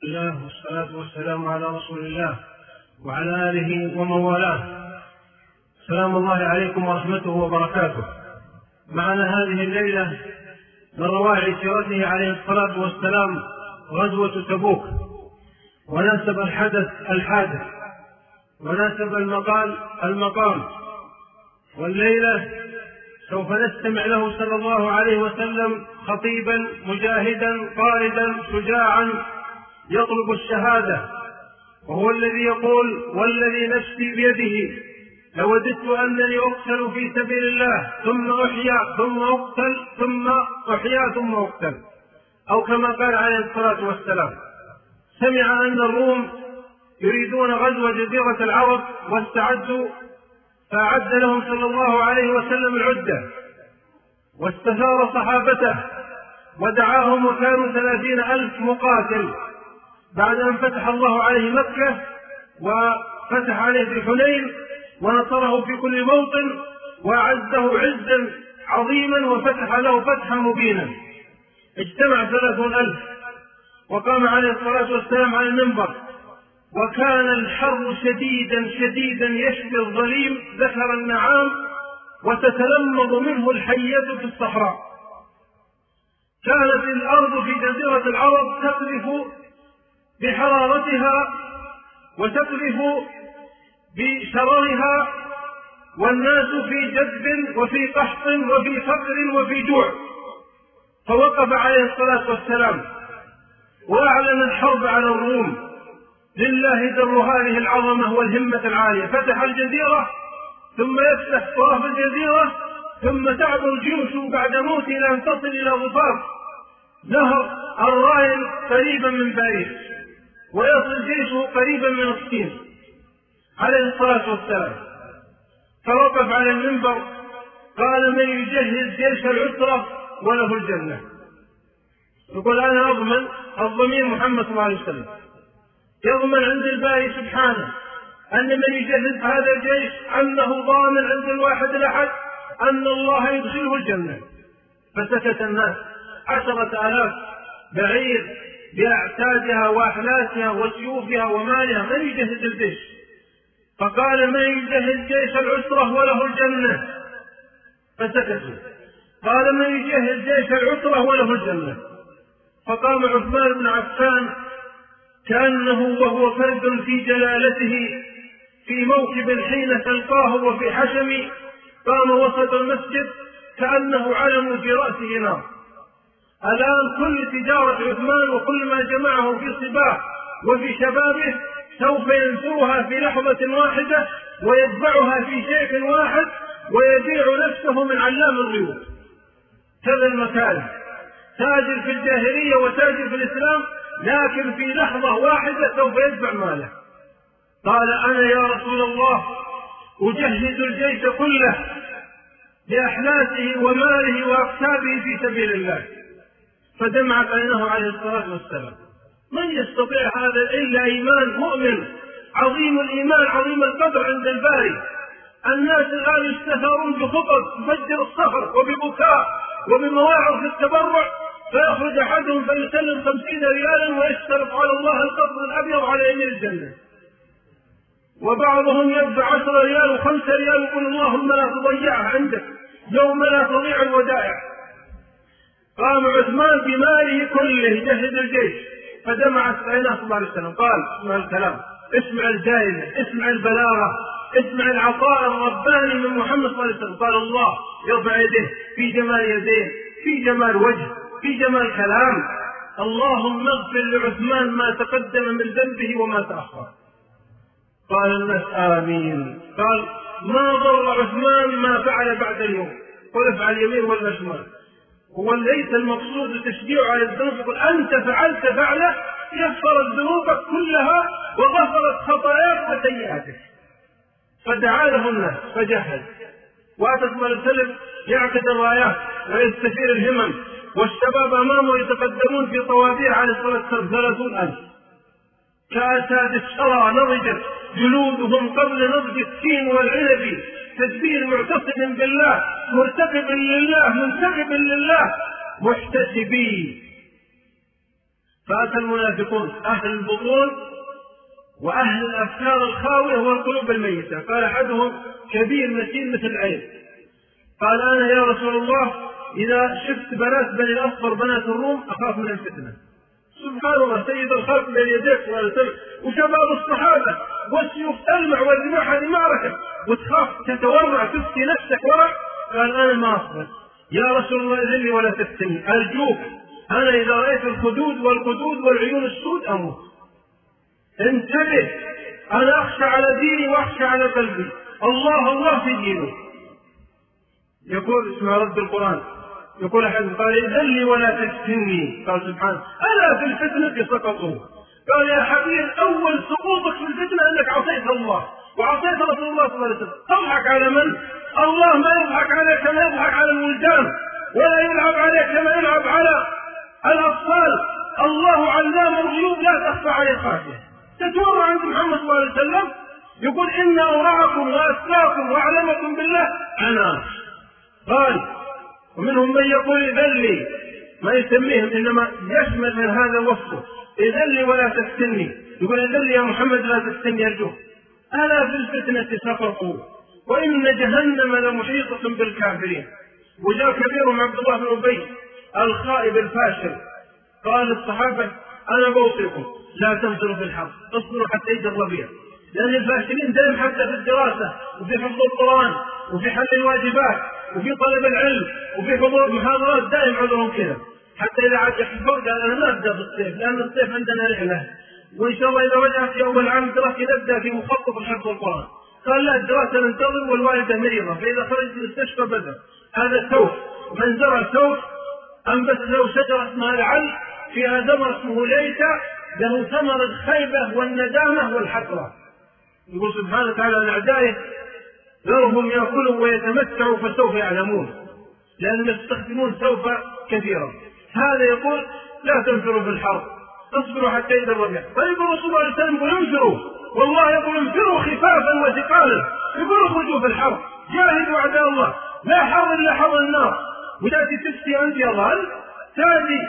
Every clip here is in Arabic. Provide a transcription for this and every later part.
الله والصلاة والسلام على رسول الله وعلى آله ومن والاه. سلام الله عليكم ورحمته وبركاته. معنا هذه الليلة من رواعي سيرته عليه الصلاة والسلام غزوة تبوك، وناسب الحادث وناسب المقام، والليلة سوف نستمع له صلى الله عليه وسلم خطيبا مجاهدا قائدا شجاعا يطلب الشهادة، وهو الذي يقول: والذي نفسي بيده لوددت أنني أقتل في سبيل الله ثم أحيا ثم أقتل ثم أحيا ثم أقتل، أو كما قال عليه الصلاة والسلام. سمع أن الروم يريدون غزو جزيرة العرب واستعدوا، فأعد لهم صلى الله عليه وسلم العدة واستثار صحابته ودعاهم، وكانوا 30,000 مقاتل بعد أن فتح الله عليه مكة وفتح عليه في حنين ونصره في كل موطن وأعزه عزا عظيما وفتح له فتحا مبينا. اجتمع 30,000 وقام عليه الصلاة والسلام على المنبر، وكان الحر شديدا يشفي الظليم ذكر النعام وتتلمض منه الحية في الصحراء. كانت الأرض في جزيرة العرب تقذف بحرارتها وتقذف بشررها، والناس في جذب وفي قحط وفي فقر وفي جوع. فوقف عليه الصلاة والسلام وأعلن الحرب على الروم. لله در هذه العظمة والهمة العالية. فتح الجزيرة ثم يفتح طرف الجزيرة، ثم تعبر الجيوش بعد موت إلى أن تصل إلى ضفاف نهر الراين قريبا من باريس، ويصل جيشه قريبا من الصين عليه الصلاة والسلام. فوقف على المنبر قال: من يجهز جيش العسرة وله الجنة. يقول: أنا أضمن، الضمير محمد صلى الله عليه وسلم يضمن عند الباري سبحانه أن من يجهز هذا الجيش أنه ضامن عند الواحد الأحد أن الله يدخله الجنة. فسكت الناس، 10,000 بعير بأعتادها وأحلاسها وسيوفها ومالها، من يجهز الجيش؟ فقال: من يجهز جيش العسرة وله الجنة. فسكتوا. قال: من يجهز جيش العسرة وله الجنة. فقام عثمان بن عفان كأنه وهو فرد في جلالته في موكب حين تلقاه وفي حشم، قام وسط المسجد كأنه علم في رأسه نار. الآن كل تجارة عثمان وكل ما جمعه في صباه وفي شبابه سوف ينثرها في لحظة واحدة ويتبعها في شيء واحد ويبيع نفسه من علام الغيوب. كذا المكان، تاجر في الجاهلية وتاجر في الإسلام، لكن في لحظة واحدة سوف يدفع ماله. قال: أنا يا رسول الله أجهز الجيش كله بأحلاسه وماله وأكتابه في سبيل الله. فدمعت عينه عليه الصلاة والسلام. من يستطيع هذا إلا إيمان مؤمن عظيم الإيمان عظيم القدر عند الباري. الناس الآن يستثارون بخطب تفجر الصخر وببكاء وبمواعظ في التبرع، فيخرج أحدهم فيسلم 50 ريالا ويشترط على الله القصر الأبيض على يمين الجنة، وبعضهم يدفع 10 ريال و5 ريال ويقول: اللهم لا تضيعها عندك يوم لا تضيع الودائع. قام عثمان بماله كله يجهز الجيش، فدمعت عيناه صلى الله عليه وسلم. قال: اسمع الكلام، اسمع الجائزة، اسمع البلاغة، اسمع العطاء الرباني من محمد صلى الله عليه وسلم. قال: الله يرفع يديه في جمال يديه، في جمال وجه، في جمال كلام. اللهم اغفر لعثمان ما تقدم من ذنبه وما تأخر. قال الناس: آمين. قال: ما ضر عثمان ما فعل بعد اليوم، قل افعل يمين ولا شمال. هو ليس المقصود تشجيع على الذنوب، يقول: أنت فعلت فعله كفرت ذنوبك كلها وغفرت خطاياك وسيئاتك. فدعا له الناس فجهز، وأتى صلى الله عليه وسلم يعقد الرايات ويستثير الهمم، والشباب أمامه يتقدمون في طوابير على الصلاة والسلام 30,000 كأساد الشرى نضجت جلودهم قبل نضج التين والعنب، تدبير معتصم بالله مرتقب لله منتقب لله محتسبين. فأتى المنافقون أهل البطون وأهل الأفكار الخاوية والقلوب الميتة. قال أحدهم كبير متين مثل العين، قال أنا يا رسول الله إذا شفت بنات بني الأصفر بنات الروم أخاف من الفتنة. سبحان الله، سيد الخلق بين يديك صلى الله عليه وسلم وشباب الصحابة والسيوف تلمع والرماح، هذه معركة وتخاف تتورع تفتي نفسك ورع. قال أنا ما أصبر يا رسول الله، إذن لي ولا تفتني أرجوك، أنا إذا رأيت الخدود والقدود والعيون السود أموت. انتبه، أنا أخشى على ديني وأخشى على قلبي، الله في دينه. يقول اسمع رد القرآن، يقول أحد قال إذن لي ولا تفتني، قال سبحانه ألا في الفتنة سقطوا. قال يا حبيب أول سقوطك في الفتنة أنك عصيت الله وعصيت رسول الله صلى الله عليه وسلم. تضحك على من؟ الله ما يضحك عليك كما يضحك على الولدان، ولا يلعب عليك كما يلعب على الأطفال. الله علام الغيوب لا تخفى عليه خافية. تتورع عند محمد صلى الله عليه وسلم يقول إن أورعكم وأتقاكم وأعلمكم بالله أنا. قال ومنهم من يقول إذن لي، ما يسميهم إنما يشمل من هذا وصفه، إذن لي ولا تفتني. يقول إذن لي يا محمد لا تفتني أرجوك، ألا في الفتنة سقطوا وإن جهنم لمحيطة بالكافرين. وجاء كبيرهم عبد الله بن أبي الخائب الفاشل قال للصحابة أنا بوصيكم لا تنزلوا في الحرب، اصبروا حتى يجي الربيع، لأن الفاشلين دائما حتى في الدراسة وفي حفظ القرآن وفي حل الواجبات وفي طلب العلم وفي حضور محاضرات دائما عذرهم كذا. حتى إذا عاد يحفظ قال أنا ما أبدأ بالصيف لأن الصيف عندنا رحلة، وإن شاء الله إذا رجعت يوم العام الدراسي نبدأ في مخطط حفظ القرآن. قال لا، الدراسة ننتظر والوالدة مريضة، فإذا خرجت من المستشفى بدأ. هذا سوف، من زرع سوف أنبت له شجرة اسمها العل فيها ثمر اسمه ليس، له ثمر الخيبة والندامة والحسرة. يقول سبحانه وتعالى لأعدائه ذرهم يأكلوا ويتمتعوا فسوف يعلمون، لأنهم يستخدمون سوف كثيرا. هذا يقول لا تنفروا في الحرب، اصبروا حتى يجي الربيع. طيب الرسول صلى الله عليه وسلم يقول انفروا، والله يقول انفروا خفافا وثقالا، يقول اخرجوا في الحرب جاهدوا أعداء الله، لا حر إلا حر النار. وتأتي تفتي أنت يا ظل تأتي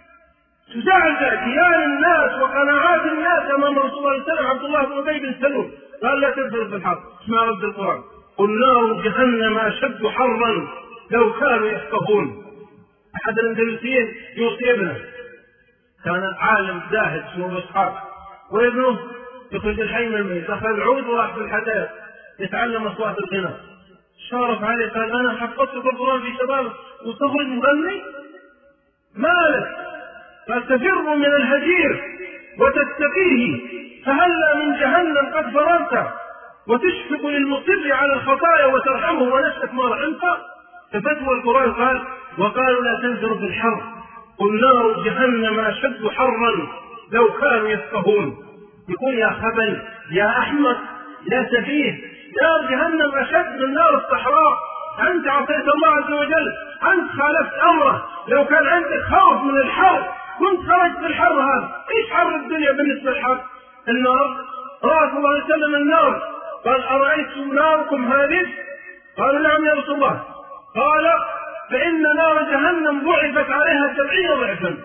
تزعزع كيان الناس وقناعات الناس أمام رسول الله صلى الله عليه وسلم. عبد الله بن أبي بن سلول قال لا تنفروا في الحرب. اسمع رد القرآن، قل نار جهنم أشد حرا لو كانوا يفقهون. أحد الأندلسيين يوصي ابنه، كان عالم زاهد اسمه إسحاق، وابنه يخرج الحي من الميت، أخذ العود وراح في الحدائق يتعلم أصوات الغناء. شارف عليه قال أنا حفظت القرآن في شبابك وتخرج مغني؟ مالك؟ قال تفر من الهجير وتتقيه، فهلا من جهنم قد فررت وتشفق للمصر على الخطايا وترحمه ونفسك ما رحمت. ففتوى القرآن قال وقالوا لا تنزلوا في الحر، قل نار جهنم أشد حرا لو كانوا يفقهون. يقول يا خبل يا أحمق يا سفيه، نار جهنم أشد من نار الصحراء. أنت عصيت الله عز وجل، أنت خالفت أمره. لو كان عندك خوف من الحر كنت خرجت في الحر هذا. إيش حر الدنيا بالنسبة للحر؟ النار رأى صلى الله عليه وسلم النار قال أرأيتم ناركم هذه؟ قالوا نعم يا رسول الله. قال فإن نار جهنم ضعفت عليها 70 ضعفا،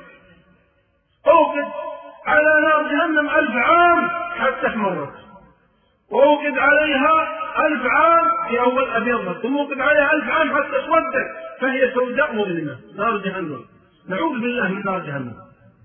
أوقد على نار جهنم 1000 عام حتى احمرت، وأوقد عليها 1000 عام في أول أبيض، ثم أوقد عليها 1000 عام حتى اسودت فهي سوداء مظلمة. نار جهنم، نعوذ بالله من نار جهنم.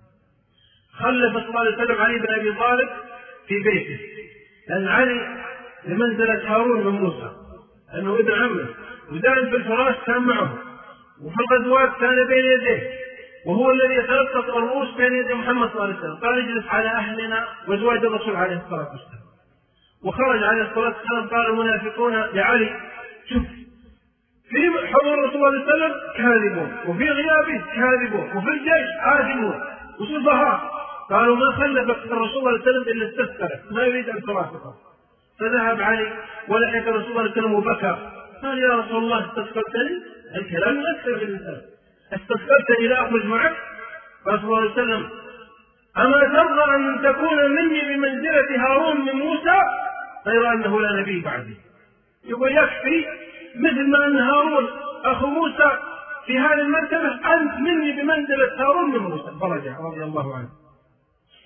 خلف صلى الله عليه وسلم علي بن أبي طالب في بيته، لأن علي لمنزلة هارون من موسى لأنه ابن عمه، ودائما في الفراش كان معه، وفي الغزوات كان بين يديه، وهو الذي يتلقط الرؤوس بين يدي محمد صلى الله عليه وسلم. قال اجلس على أهلنا وزواج الرسول عليه الصلاة والسلام. وخرج عليه الصلاة والسلام قال المنافقون لعلي شوف في حضور رسول الله صلى الله عليه وسلم كاذبون، وفي غيابه كاذبون، وفي الجيش عاجمون وسفهاء. قالوا ما خلفك الرسول صلى الله عليه وسلم إلا استثقلك، ما يريد أن ترافقه. فذهب علي ولحق رسول الله صلى الله عليه وسلم وبكى، قال يا رسول الله استثقلتني؟ الكلام يؤثر في الإنسان، استثقلتني لا أخرج معك؟ قال صلى الله عليه وسلم أما ترضى أن تكون مني بمنزلة هارون من موسى غير أنه لا نبي بعدي؟ يقول يكفي مثل ما أن هارون أخو موسى في هذه المرتبة، أنت مني بمنزلة هارون من موسى. فرجع رضي الله عنه.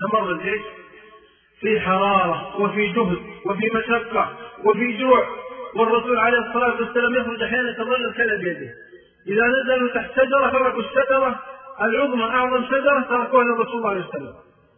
استمر الجيش في حرارة وفي جهد وفي مشقة وفي جوع، والرسول عليه الصلاة والسلام يخرج أحيانا تظل الكلى بيده، إذا نزلوا تحت شجرة تركوا الشجرة العظمى أعظم شجرة تركوها للرسول عليه السلام.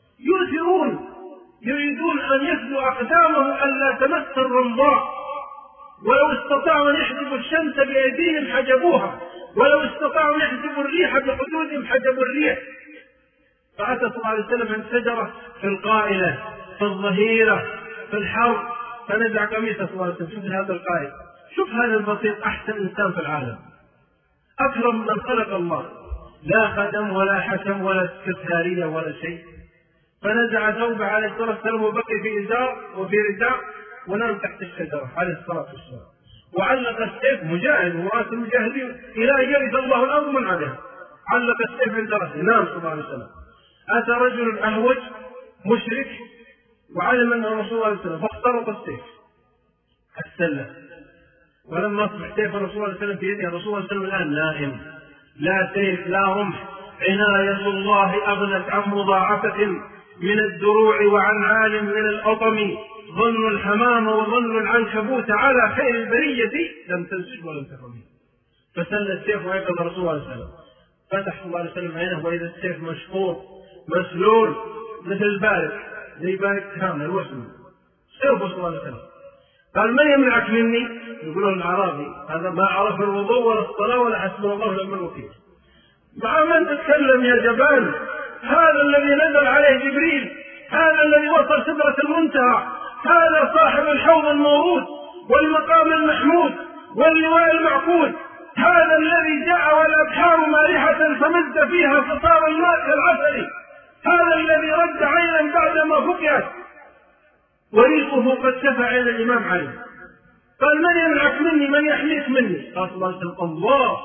يريدون أن يفدوا أقدامهم ألا تمس الرمضاء، ولو استطاعوا أن يحجبوا الشمس بأيديهم حجبوها، ولو استطاعوا أن يحجبوا الريح بحدودهم حجبوا الريح. فأتى صلى الله عليه وسلم عند شجرة في القائلة في الظهيرة في الحر، فنزع قميصه صلى الله عليه وسلم. شوف هذا القائل، شوف هذا البسيط، أحسن إنسان في العالم، أكرم من خلق الله، لا خدم ولا حكم ولا سكرتارية ولا شيء. فنزع ثوبه عليه الصلاة والسلام وبقي في إزار وفي رداء ونام تحت الشجرة عليه الصلاة والسلام، وعلق السيف مجاهد ورأس المجاهدين إلى أن يرث الله الأرض من عليها، علق السيف عند رأسه نام صلى الله عليه وسلم. أتى رجل أهوج مشرك وعلم أنه رسول الله صلى الله عليه وسلم فاخترق السيف السلة، ولما أصبح سيف الرسول صلى الله عليه وسلم في يده، الرسول صلى الله عليه وسلم الآن نائم، لا سيف لا رمح، عناية الله أغنت عن مضاعفة من الدروع وعن عال من الأطم، ظن الحمام وظن العنكبوت على خير البرية لم تنسج ولم تفهمه. فسل السيف ويقظ الرسول صلى الله عليه وسلم، فتح صلى الله عليه وسلم عينه وإذا السيف مشفور مسلول مثل البارق، زي بارق كامل واسم سيف صلى الله عليه وسلم. قال من يمنعك مني؟ يقولون الأعرابي هذا ما عرف الوضوء ولا الصلاة ولا حسبنا الله ونعم الوكيل. مع من تتكلم يا جبان؟ هذا الذي نزل عليه جبريل، هذا الذي وصل سدرة المنتهى، هذا صاحب الحوض الموروث والمقام المحمود واللواء المعقود، هذا الذي جاء والأبحار مالحة فمد فيها فصار الماء كالعسل، هذا الذي رد عينا بعدما فقئت وريقه قد شفى عين الإمام علي. قال من يمنعك مني؟ من يحميك مني؟ قال صلى الله عليه وسلم الله.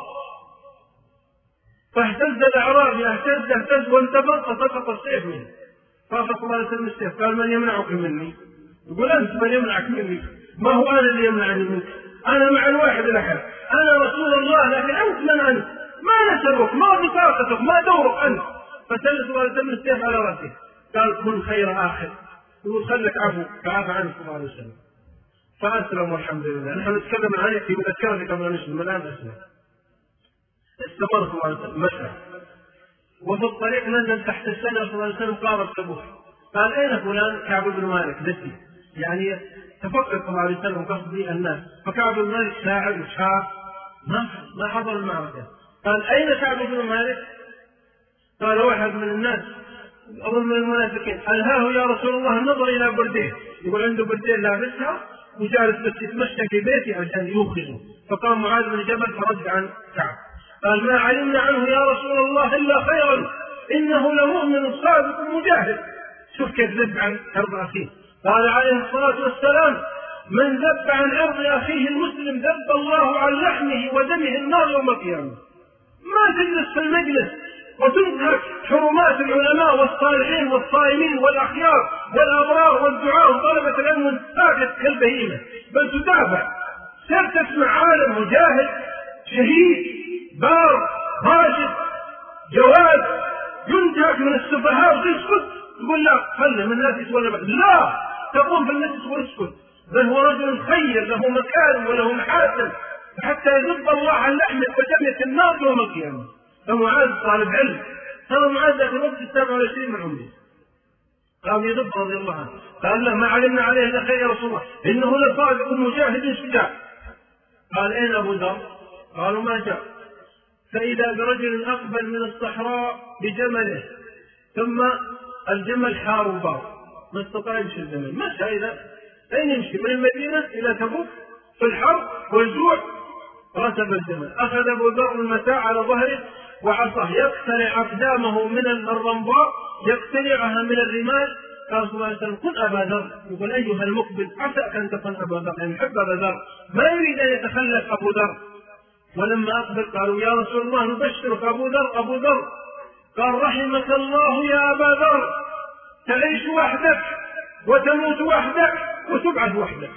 فاهتز الأعرابي، اهتز وانتبه فسقط السيف منه. قال صلى الله عليه وسلم السيف، قال من يمنعك مني؟ يقول أنت من يمنعك مني؟ ما هو أنا اللي يمنعني منك، أنا مع الواحد الأحد، أنا رسول الله، لكن أنت من أنت؟ ما نسبك، ما بطاقتك، ما دورك أنت. فسل صلى الله عليه وسلم السيف على رأسه، قال كن خير آخر، يقول خلك عفو، فعفى عنه صلى الله عليه وسلم فأسلم والحمد لله. نحن نتكلم عنه في مذكرة قبل أن نسلم، الآن أسلم. استمر صلى الله عليه وسلم مشى، وفي الطريق نزل تحت السنة صلى الله عليه وسلم قارب تبوك، قال أين فلان؟ كعب بن مالك نسي، يعني تفكر صلى الله عليه وسلم قصدي الناس، فكعب بن مالك شاعر وشاف ما حضر المعركة. قال أين كعب بن مالك؟ قال واحد من الناس أظن من المنافقين، ألهاه يا رسول الله النظر إلى برديه، يقول عنده بردين لابسها وجالس بس يتمشى في بيتي عشان يوقظه. فقام معاذ بن جبل فرد عن كعب، قال ما علمنا عنه يا رسول الله إلا خيرا، إنه لمؤمن صادق مجاهد. شوف كيف ذب عن عرض أخيه. قال عليه الصلاة والسلام من ذب عن عرض أخيه المسلم ذب الله عن لحمه ودمه النار يوم القيامة. ما تجلس في المجلس وتنتهك حرمات العلماء والصالحين والصائمين والأخيار والأبرار والدعاء وطلبة العلم وانتهاكت كالبهيمة، بل تدافع. سر تسمع عالم مجاهد شهيد بار راشد جواد ينتهك من السفهاء وتسكت تقول لا خلي من الناس يسولف، لا تقوم في الناس وتسكت، بل هو رجل خير له مكارم وله محاسن حتى يذب الله عن لحمه ودمه النار يوم القيامة. فمعاذ طالب علم، ترى معاذ في الوقت 27 من عمره، قام يذب رضي الله عنه، قال له ما علمنا عليه الا خير يا رسول الله، انه لصادق مجاهد شجاع. قال اين ابو ذر؟ قالوا ما جاء. فاذا برجل اقبل من الصحراء بجمله، ثم الجمل حار وبار ما استطاع يمشي الجمل، مشى إذا أين يمشي؟ من المدينة إلى تبوك في الحر والجوع، ركب الجمل، أخذ أبو ذر المتاع على ظهره وعصاه يقتلع أقدامه من الرمضاء يقتلعها من الرمال. قال صلى الله عليه وسلم كن أبا ذر، يقول أيها المقبل عساك أن تكون أبا ذر، يعني يحب أبا ذر ما يريد أن يتخلف أبو ذر. ولما أقبل قالوا يا رسول الله نبشرك أبو ذر أبو ذر، قال رحمك الله يا أبا ذر، تعيش وحدك وتموت وحدك وتبعث وحدك.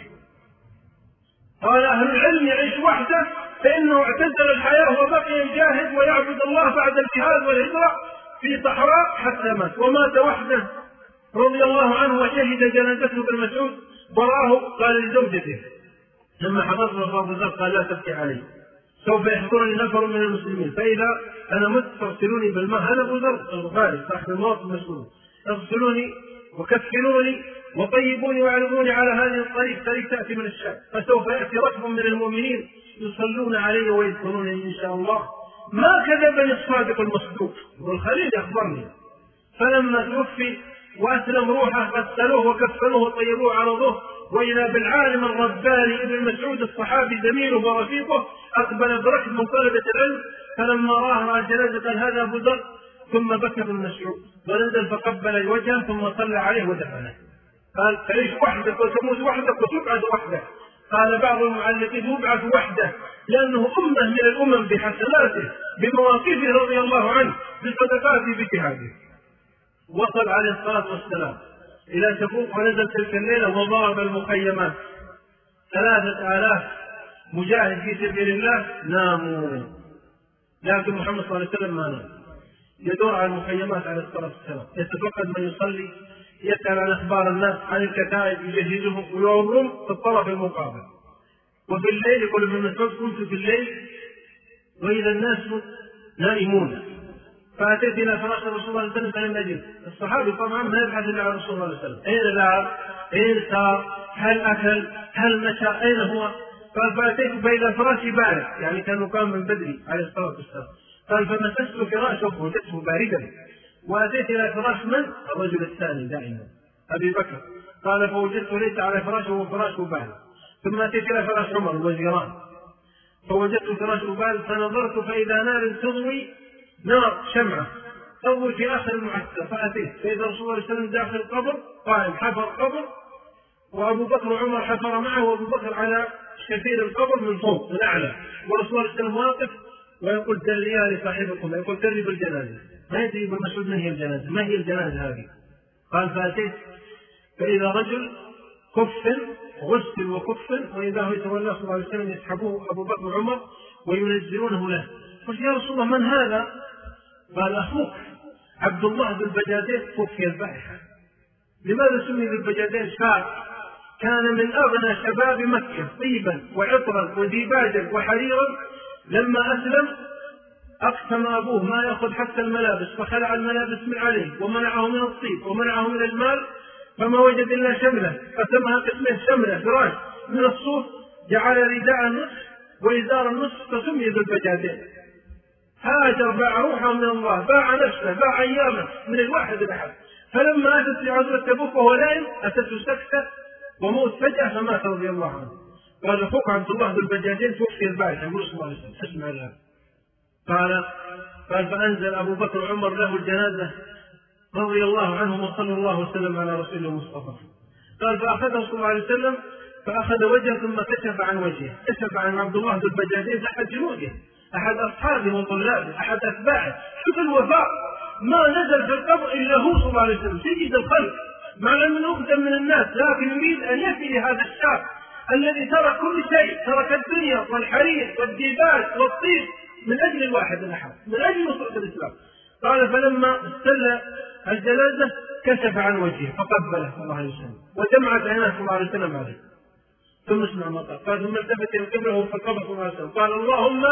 قال أهل العلم يعيش وحده فإنه اعتزل الحياة وبقي يجاهد ويعبد الله بعد الجهاد والهجرة في صحراء حتى مات، ومات وحده رضي الله عنه وشهد جنازته بن مسعود ورآه قال لزوجته لما حضرت أبو ذر قال لا تبكي علي، سوف يحضرني نفر من المسلمين فإذا أنا مت فاغسلوني بالماء. هذا أبو ذر الغفاري صاحب الموت المسؤول، اغسلوني وكفنوني وطيبوني واعرضوني على هذه الطريق تأتي من الشام، فسوف يأتي ركب من المؤمنين يصلون علي ويذكرونني إن شاء الله. ما كذبني الصادق المصدوق والخليل أخبرني. فلما توفي وأسلم روحه غسلوه وكفنوه وطيبوه على ظهره، وإذا بالعالم الرباني ابن مسعود الصحابي زميله ورفيقه أقبل بركب من طلبة العلم، فلما رأى جنازة قال هذا أبو ذر، ثم بكى ابن مسعود ونزل فقبل الوجه ثم صلى عليه ودفنه. قال تعيش وحدك وتموت وحدك وتبعث وحدك. قال بعض المعلقين يبعث وحده لأنه أمة من الأمم بحسناته بمواقفه رضي الله عنه بصدقاته بجهاده. وصل عليه الصلاة والسلام إلى تبوك ونزل تلك الليلة وضرب المخيمات. 3000 مجاهد في سبيل الله ناموا، لكن محمد صلى الله عليه وسلم ما نام، يدور على المخيمات عليه الصلاة والسلام، يتفقد من يصلي، يسأل عن أخبار الناس، عن الكتائب يجهزهم ويومهم في الطرف المقابل. وفي الليل يقول ابن مسعود كنت في الليل وإذا الناس نائمون فأتيت إلى فراش رسول الله صلى الله عليه وسلم فلم أجد. الصحابي طبعا ما يبحث إلا عن رسول الله صلى الله عليه وسلم، أين ذهب؟ أين سار؟ هل أكل؟ هل مشى؟ أين هو؟ قال فأتيت فإذا فراشي بارد، يعني كان مقام من بدري عليه الصلاة والسلام. قال فمسست فراشه فوجدته باردا، وأتيت إلى فراش من؟ الرجل الثاني دائما أبي بكر. قال فوجدته ليس على فراشه وفراشه بارد. ثم أتيت إلى فراش عمر وجيران فوجدت فراشه بارد، فنظرت فإذا نار تضوي، نار شمعة تضوي في آخر المعسكر، فأتيت فإذا رسول الله صلى الله عليه وسلم داخل القبر قائم حفر قبر، وأبو بكر وعمر حفر معه، وأبو بكر على شفير القبر من فوق من أعلى، ورسول الله صلى الله عليه وسلم واقف ويقول دريا لصاحبكم، يقول دري بالجنازة. ما يدري ابن مسعود من هي الجنازة، ما هي الجنازة هذه؟ قال فأتيت فإذا رجل كف غسل وكف، وإذا هو يتولى صلى الله عليه وسلم يسحبوه أبو بكر وعمر وينزلونه له. قلت يا رسول الله من هذا؟ قال أخوك عبد الله بن بجادين توفي البارحة. لماذا سمي بالبجادين؟ شاب كان من أغنى شباب مكة طيبا وعطرا وديباجا وحريرا، لما أسلم أقسم أبوه ما يأخذ حتى الملابس، فخلع الملابس من عليه ومنعه من الطيب ومنعه من المال، فما وجد إلا شملة قسمها قسمين، شملة فراش من الصوف، جعل رداء النصف وإزار النصف، فسمي بالبجادين. هاجر باع روحه من الله، باع نفسه، باع أيامه من الواحد الأحد. فلما أتت لعزوة تبوك وهو نائم أتته سكتة وموت فجأة فمات رضي الله عنه. قال أخوك عبد الله بن بجادين توفي البارحة، يقول صلى الله عليه وسلم اسمع له. قال فأنزل أبو بكر وعمر له الجنازة رضي الله عنهم وصلى الله وسلم على رسوله المصطفى. قال فأخذه صلى الله عليه وسلم فأخذ وجهه ثم كشف عن وجهه، كشف عن عبد الله بن بجادين أحد جنوده، أحد أصحابه وطلابه، أحد أتباعه. شوف الوفاء، ما نزل في القبر إلا هو صلى الله عليه وسلم سيد الخلق، مع أنه أقدم من الناس، لكن يريد أن يفي هذا الشاب الذي ترك كل شيء، ترك الدنيا والحرير والديباج والطيب من أجل الواحد الأحد، من أجل نصرة الإسلام. قال فلما استل الجنازة كشف عن وجهه فقبله صلى الله عليه وسلم ودمعت عيناه صلى الله عليه وسلم عليه. ثم اسمع ما قال ثم التفت القبله فقبل صلى الله عليه وسلم قال اللهم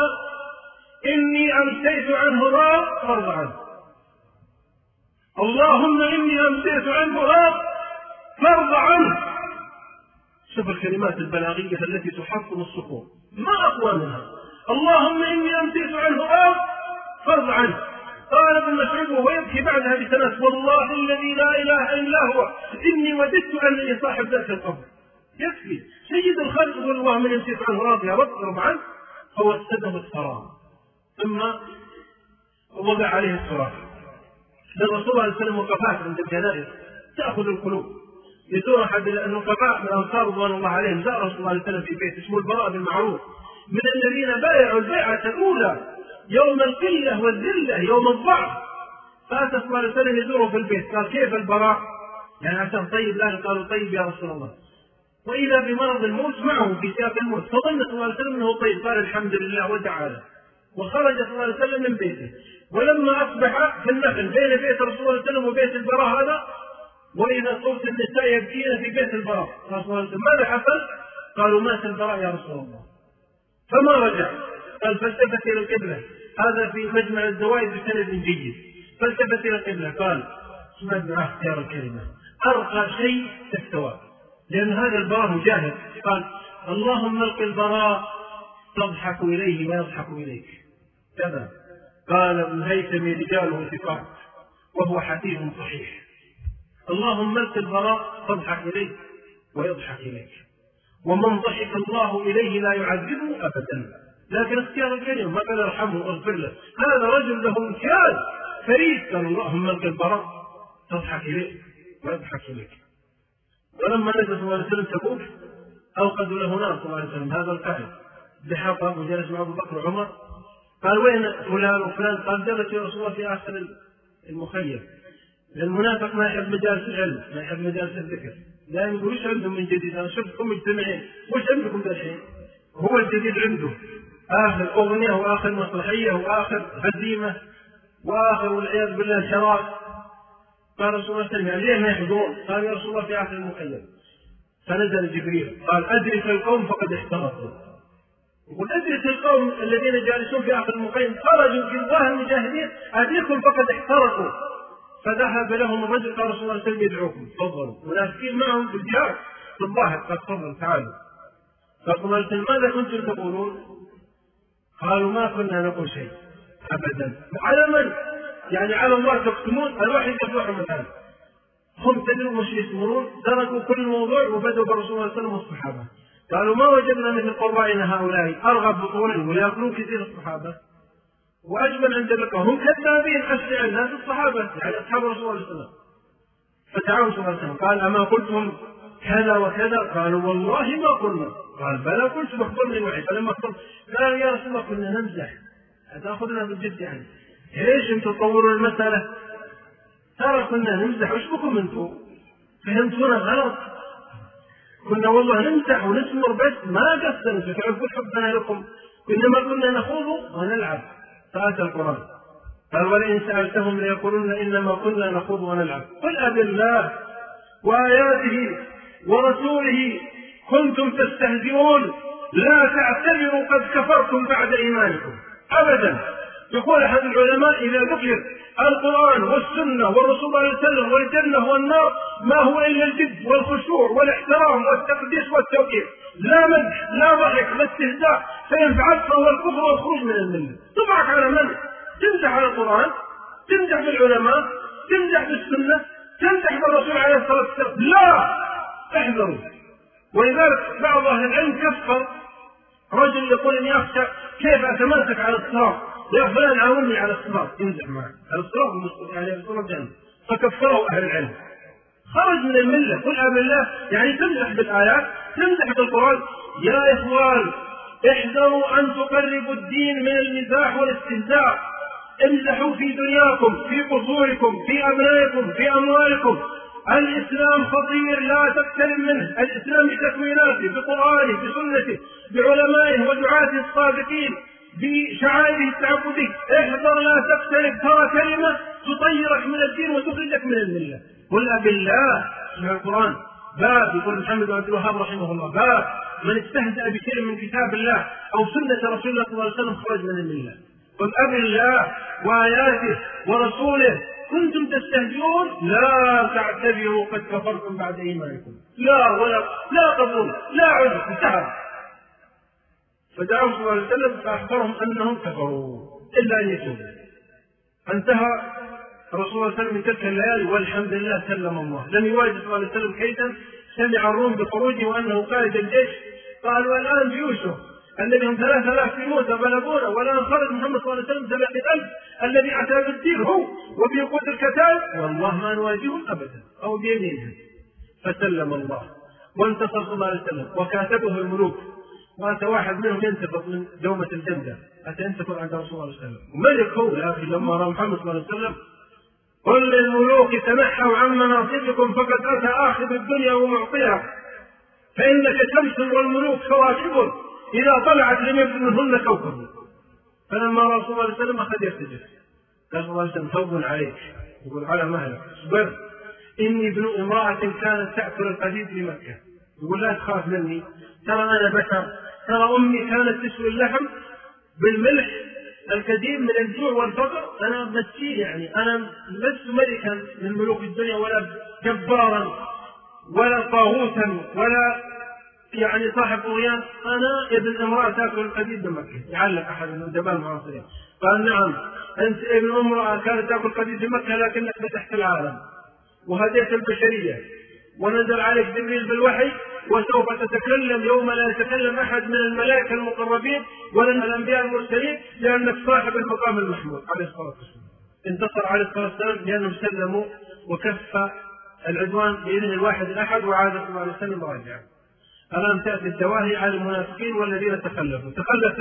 إني أمسيت عنه راض فارض عنه، اللهم إني أمسيت عنه راض فارض عنه. شوف الكلمات البلاغية التي تحطم الصخور، ما أقوى منها. اللهم إني أمسيت عنه راض فارض عنه. قال ابن مسعود وهو يبكي بعدها بثلاث والله الذي لا إله إلا هو إني وددت أنني صاحب ذاك القبر. يكفي سيد الخلق يقول اللهم إني أمسيت عنه راض يا رب ارض عنه، فوسده التراب ثم وضع عليه التراب. الرسول صلى الله عليه وسلم وقفات عند الجنائز تأخذ القلوب. يزور أحد النقباء من الأنصار رضوان الله عليهم، زار رسول الله صلى الله عليه وسلم في بيت اسمه البراء بن معروف، من الذين بايعوا البيعة الأولى يوم القلة والذلة يوم الضعف. فأتى صلى الله عليه وسلم يزوره في البيت، قال كيف البراء؟ يعني عشان طيب لا، قالوا طيب يا رسول الله. وإذا بمرض الموت معه في سياق الموت، فظن صلى الله عليه وسلم أنه طيب، قال الحمد لله ودعا له، وخرج صلى الله عليه وسلم من بيته. ولما أصبح في النخل بين بيت رسول الله صلى الله عليه وسلم وبيت البراء هذا وإذا صرت النساء يبكين في بيت البراء. قال صلى الله عليه وسلم ماذا حصل؟ قالوا مات البراء يا رسول الله. فما رجع. قال فالتفت إلى القبلة، هذا في مجمع الزوائد بسند جيد. فالتفت إلى القبلة قال اسمع اختيار الكلمة أرقى شيء الثواب، لأن هذا البراء مجاهد. قال اللهم الق البراء تضحك إليه ويضحك إليك كذا. قال ابن الهيثم رجاله ثقات وهو حديث صحيح. اللهم الق البراء تضحك إليه ويضحك إليك، ومن ضحك الله إليه لا يعذبه أبدا. لكن اختيار الكلمة ما قال ارحمه واغفر له، هذا رجل له امتياز فريد. قال اللهم الق البراء تضحك إليه ويضحك إليك. ولما نزل صلى الله عليه وسلم تبوك أوقدوا له نار صلى الله عليه وسلم، هذا القائد بحطب وجلس مع أبو بكر وعمر. قال وين فلان وفلان؟ قال جلس يا رسول الله في آخر المخيم. المنافق ما يحب مجالس العلم، ما يحب مجالس الذكر، دائما يقول وش عندهم من جديد؟ أنا شفتكم مجتمعين، وش عندكم الحين؟ هو الجديد عنده آخر أغنية وآخر مسرحية وآخر هزيمة وآخر والعياذ بالله شراب. قال رسول الله صلى الله عليه وسلم ليه ما يحضرون؟ قال يا رسول الله في آخر المخيم. فنزل جبريل قال أدرك القوم فقد احترقوا. يقول أدرك القوم الذين جالسون في آخر المخيم خرجوا في الله المجاهدين أدركهم فقد احترقوا. فذهب لهم الرجل قال رسول الله صلى الله عليه وسلم يدعوكم تفضلوا، منافقين معهم في الجهاد في الظاهر. قال تفضلوا تعالوا. فقال ماذا كنتم تقولون؟ قالوا ما كنا نقول شيء أبدا. على من؟ يعني على الله تكتمون؟ الواحد يفلح مثلا هم تدرون وش يسمرون، تركوا كل موضوع وبدأوا برسول الله صلى الله عليه وسلم والصحابة. قالوا ما وجدنا مثل قرائنا هؤلاء أرغب بطولا ويأكلون كثير الصحابة وأجمل عند لقاء. هم كذابين أشياء الناس الصحابة يعني أصحاب رسول الله صلى الله عليه وسلم. فتعاون صلى الله عليه وسلم قال أما قلتم كذا وكذا؟ قالوا والله ما قلنا. قال بلى قلت أخبرني وحي. فلما أخبر قال يا رسول الله كنا نمزح هتأخذنا بالجد يعني ليش انتم تطورون المسألة؟ ترى كنا نمزح وش بكم انتم؟ فهمتونا غلط. كنا والله نمزح ونسمر بس ما قصدنا تعرفوا حبنا لكم، إنما كنا نخوض ونلعب. فأتى القرآن قال ولئن سألتهم ليقولون إنما كنا نخوض ونلعب قل أبالله وآياته ورسوله كنتم تستهزئون لا تعتبروا قد كفرتم بعد إيمانكم أبدا. يقول أحد العلماء إذا ذكر القرآن والسنة والرسول صلى الله عليه وسلم والجنة والنار ما هو إلا الجد والخشوع والاحترام والتقديس والتوقير، لا مدح لا ضحك لا استهزاء. فإن فعلت فهو الكفر والخروج من الملة. تضحك على من؟ تمدح على القرآن، تمدح بالعلماء، تمدح بالسنة، تمدح بالرسول عليه الصلاة والسلام. لا احذروا. ولذلك بعض أهل العلم يفخر رجل يقول إني أخشى كيف أتمسك على الصراط، يا فلان عاوني على الصراط، يمزح معه على الصراط يعني الصراط الجنة. فكفروا أهل العلم، خرج من الملة. قل بالله يعني تمزح بالآيات، تمزح بالقرآن. يا إخوان احذروا أن تقربوا الدين من المزاح والاستهزاء. امزحوا في دنياكم، في قصوركم، في أبنائكم، في أموالكم. الإسلام خطير لا تقترب منه. الإسلام بتكويناته بقرآنه بسنته بعلمائه ودعاته الصادقين بشعائره التعبدية. احذر لا تقترب، ترى كلمة تطيرك من الدين وتخرجك من الملة. قل بالله من القرآن باب يقول محمد بن عبد الوهاب رحمه الله باب من استهزأ بشيء من كتاب الله أو سنة رسول الله صلى الله عليه وسلم خرج من الملة. قل بالله وآياته ورسوله كنتم تستهزئون لا تعتبروا قد كفرتم بعد إيمانكم. لا قبول لا عذر انتهى. فدعوا صلى الله عليه وسلم فأخبرهم أنهم كفروا إلا أن يتوبوا. انتهى رسول الله صلى الله عليه وسلم من تلك الليالي والحمد لله سلم الله. لم يواجه صلى الله عليه وسلم كيدا. سمع الروم بخروجه وأنه قائد الجيش. قالوا الآن بيوسف الذي هم 3000 في موسى بلغونا، والآن خرج محمد صلى الله عليه وسلم 3000 الذي أتى بالدين هو وفي قوة الكتاب والله ما نواجههم أبدا أو بيمينهم. فسلم الله وانتصر صلى الله عليه وسلم وكاتبه الملوك. وأتى واحد منهم ينتفض من دومة الجندة، أتى ينتفض عند رسول الله صلى الله عليه وسلم وملك هو. لكن لما رأى محمد صلى الله عليه وسلم قل للملوك تنحوا عن مناصبكم فقد أتى آخذ الدنيا ومعطيها، فإنك شمس والملوك كواكب إذا طلعت لم يبدو منهن كوكب. فلما رأى رسول الله صلى الله عليه وسلم أخذ يرتجف. قال صلى الله عليه وسلم ثوب عليك، يقول على مهلك اصبر إني ابن امرأة كانت تأكل القديد في مكة. يقول لا تخاف مني، ترى أنا بشر، ترى أمي كانت تسوي اللحم بالملح الكثير من الجوع والفقر، أنا مسكين يعني، أنا لست ملكا من ملوك الدنيا ولا جبارا ولا طاغوتا ولا يعني صاحب طغيان، أنا ابن امرأة تأكل القديد بمكة. يعلق أحد من الجبال المعاصرين قال نعم أنت ابن امرأة كانت تأكل القديد بمكة، لكنك فتحت العالم وهديت البشرية ونزل عليك جبريل بالوحي، وسوف تتكلم يوم لا يتكلم أحد من الملائكة المقربين ولا من الأنبياء المرسلين، لأنك صاحب المقام المحمود عليه الصلاة والسلام. انتصر عليه الصلاة والسلام لأنهم سلموا وكف العدوان بإذن الواحد الأحد، وعاد صلى الله عليه وسلم راجعا. الآن تأتي الدواهي على المنافقين والذين تخلف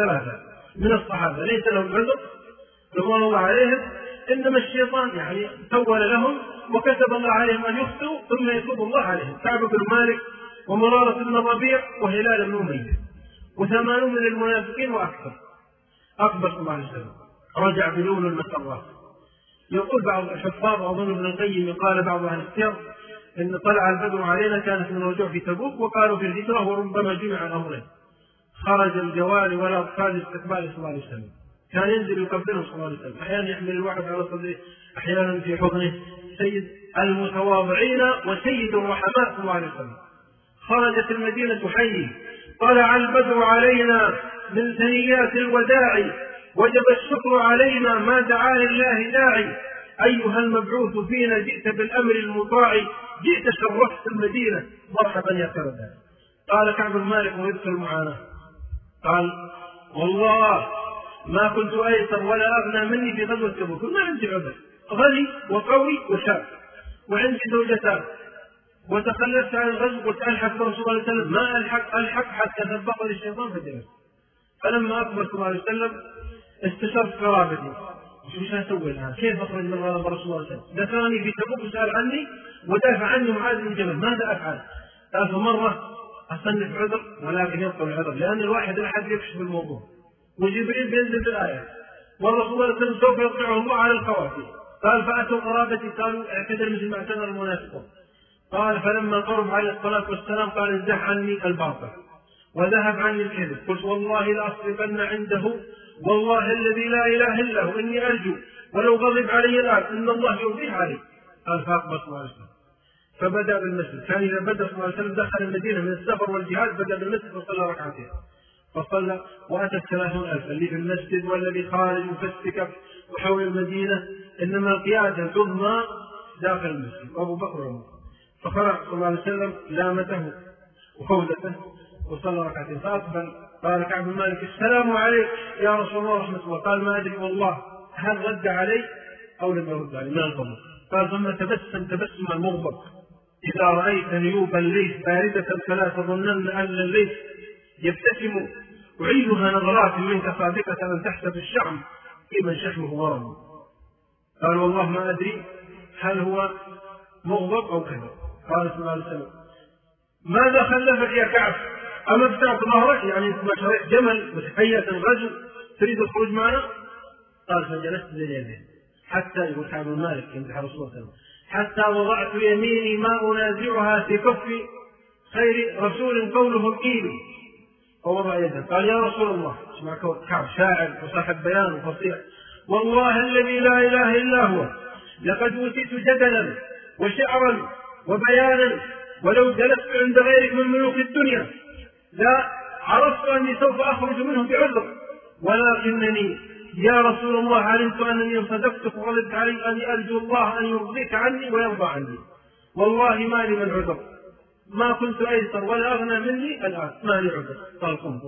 3 من الصحابة ليس لهم عذر رضوان الله عليهم، إنما الشيطان يعني سول لهم وكتب الله عليهم أن يخطئوا ثم يتوب الله عليهم. كعب بن مالك ومرارة بن الربيع وهلال بن أمية، و80 من المنافقين وأكثر. أكبر صلى الله عليه وسلم رجع بلون المسرات. يقول بعض الحفاظ أظن ابن القيم قال بعض أهل السير إن طلع البدر علينا كانت من رجوع في تبوك، وقالوا في الهجرة وربما جمع الأمرين، خرج الجوال والأطفال لاستقبال صلى الله عليه وسلم، كان ينزل يقبلهم صلى الله عليه وسلم، أحيانا يحمل الواحد على صدره، أحيانا في حضنه، سيد المتواضعين وسيد الرحماء صلى الله عليه وسلم. خرجت المدينة حي، طلع البدر علينا من ثنيات الوداع، وجب الشكر علينا ما دعا لله داعي، أيها المبعوث فينا جئت بالأمر المطاع، جئت شرفت المدينة مرحبا يا كردا. قال كعب بن مالك ويذكر المعاناة قال والله ما كنت أيسر ولا أغنى مني في غزوة تبوك، ما عندي عذر، غني وقوي وشاب وعندي زوجتان، وتخلفت عن الغزو وتألحق برسول الله صلى الله عليه وسلم، ما ألحق حتى سبقني الشيطان فجلس. فلما أكبر صلى الله عليه وسلم استشرت قرابتي، وش أسوي الآن؟ كيف أخرج من غضب رسول الله صلى الله عليه وسلم؟ ذكرني في تبوك وسأل عني ودافع عني معاذ بن جبل، ماذا أفعل؟ 1000 مرة أصنف عذر، ولكن يبقى العذر لأن الواحد أحد يكشف الموضوع، وجبريل بينزل بالآية، والرسول صلى الله عليه وسلم سوف يطلعه الله على الخواتيم. قال فأتوا قرابتي قالوا اعتذر مثل ما اعتذر المنافقون. قال فلما قرب عليه الصلاة والسلام قال ازدح عني الباطل وذهب عني الكذب، قلت والله لأصرفن عنده والله الذي لا إله إلا هو إني أرجو ولو غضب علي الآن إن الله يرضيه علي. قال فأقبل صلى الله عليه وسلم فبدأ بالمسجد، كان إذا بدأ صلى الله عليه وسلم دخل المدينة من السفر والجهاد بدأ بالمسجد وصلى ركعتين، فصلى وأتى 30,000 اللي في المسجد والذي خارج وفستك وحول المدينة، إنما القيادة تضمى داخل المسجد أبو بكر وعمر. فخرج صلى الله عليه وسلم لامته وخوذته وصلى ركعتين فأقبل. قال كعب بن مالك السلام عليك يا رسول الله ورحمة الله. قال ما أدري والله هل رد علي أو لم يرد علي ما الغضب. قال ثم تبسم المغضب إذا رأيت نيوب الليث باردة فلا تظنن أن الليث يبتسم وعينها نظرات منك صادقة أن تحسب الشعم في من شحمه ورم. قال والله ما أدري هل هو مغضب أو كذب. قال صلى الله عليه وسلم ماذا خلفك يا كعب؟ أما ابتعت ظهرك يعني شريت جمل وتحية الغزو تريد الخروج معنا؟ قال فجلست بين يديه حتى يقول كعب بن مالك يمدح رسول الله صلى الله عليه وسلم حتى وضعت يميني ما أنازعها في كف خير رسول قوله القيل فوضع يده. قال يا رسول الله اسمع كعب شاعر وصاحب بيان وفصيح والله الذي لا إله إلا هو لقد أوتيت جدلا وشعرا وبيانا ولو جلست عند غيرك من ملوك الدنيا لا عرفت أني سوف أخرج منه بعذر، ولكنني يا رسول الله علمت أنني صدقتك وغلبت علي أني أرجو الله أن يرضيك عني ويرضى عني، والله ما لي من عذر، ما كنت أيسر ولا أغنى مني الآن ما لي عذر. قال قم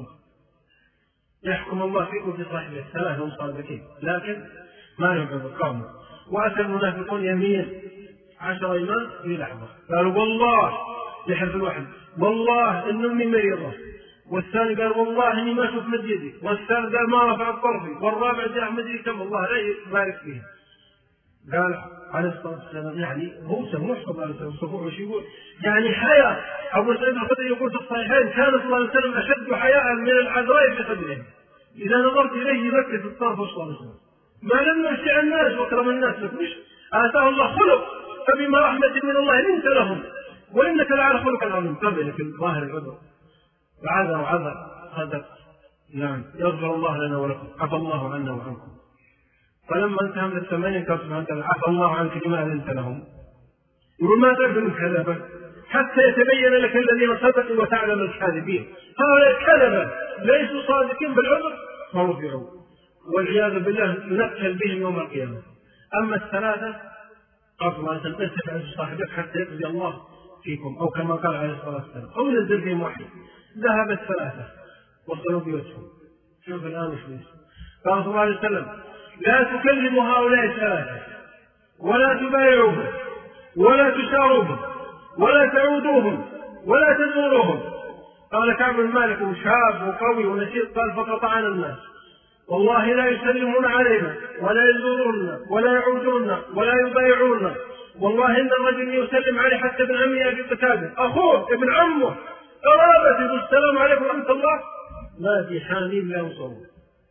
يحكم الله فيكم في صاحب الثلاثة هم صادقين لكن ما لهم عذر. قاموا وأتى المنافقون يمين 10 إيمان في لحظة قالوا والله لحرف الواحد والله إن أمي مريضة، والثاني قال والله إني ما شفت مجدي، والثالث قال ما رفع طرفي، والرابع جاء مجدي كم الله لا يبارك فيه. قال عليه الصلاة والسلام يعني هو سموح صلى الله عليه وسلم صفوح وش يقول يعني حياة. أبو سعيد الخدري يقول في الصحيحين كان صلى الله عليه وسلم أشد حياء من العذراء في خدره، إذا نظرت إليه يبكي في الطرف صلى الله عليه وسلم ما لم يشع الناس وكرم الناس لك مش آتاه الله خلق فبما رحمة من الله لنت لهم وإنك لعلى خلق عظيم. قبل في ظاهر العذر وعذر صدق. نعم يغفر الله لنا ولكم، عفى الله عنا وعنكم. فلما انتهى من الثمانين قال سبحانه وتعالى عفى الله عنك لما أذنت لهم. يقول ما تعرف الكذبة حتى يتبين لك الذين صدقوا وتعلم الكاذبين. هؤلاء الكذبة ليسوا صادقين بالعذر فرفعوا والعياذ بالله نقتل بهم يوم القيامة. أما الثلاثة أفضل أن تنتفع صاحبك حتى يقضي الله فيكم، أو كما قال عليه الصلاة والسلام أو ينزل فيهم وحي. ذهب الثلاثة وصلوا بيوتهم. شوف الآن وش قال صلى الله عليه وسلم لا تكلموا هؤلاء الثلاثة ولا تبايعوهم ولا تشاروهم ولا تعودوهم ولا تزوروهم. قال كعب بن مالك شاب وقوي ونشيط قال فقطعنا الناس والله لا يسلمون علينا ولا يزوروننا ولا يعودوننا ولا يبايعوننا. والله إن الرجل يسلم عليه حتى ابن عمي أبي قتادة أخوه ابن عمه قرابته السلام عليكم ورحمة الله ما في حامين لا يصوم.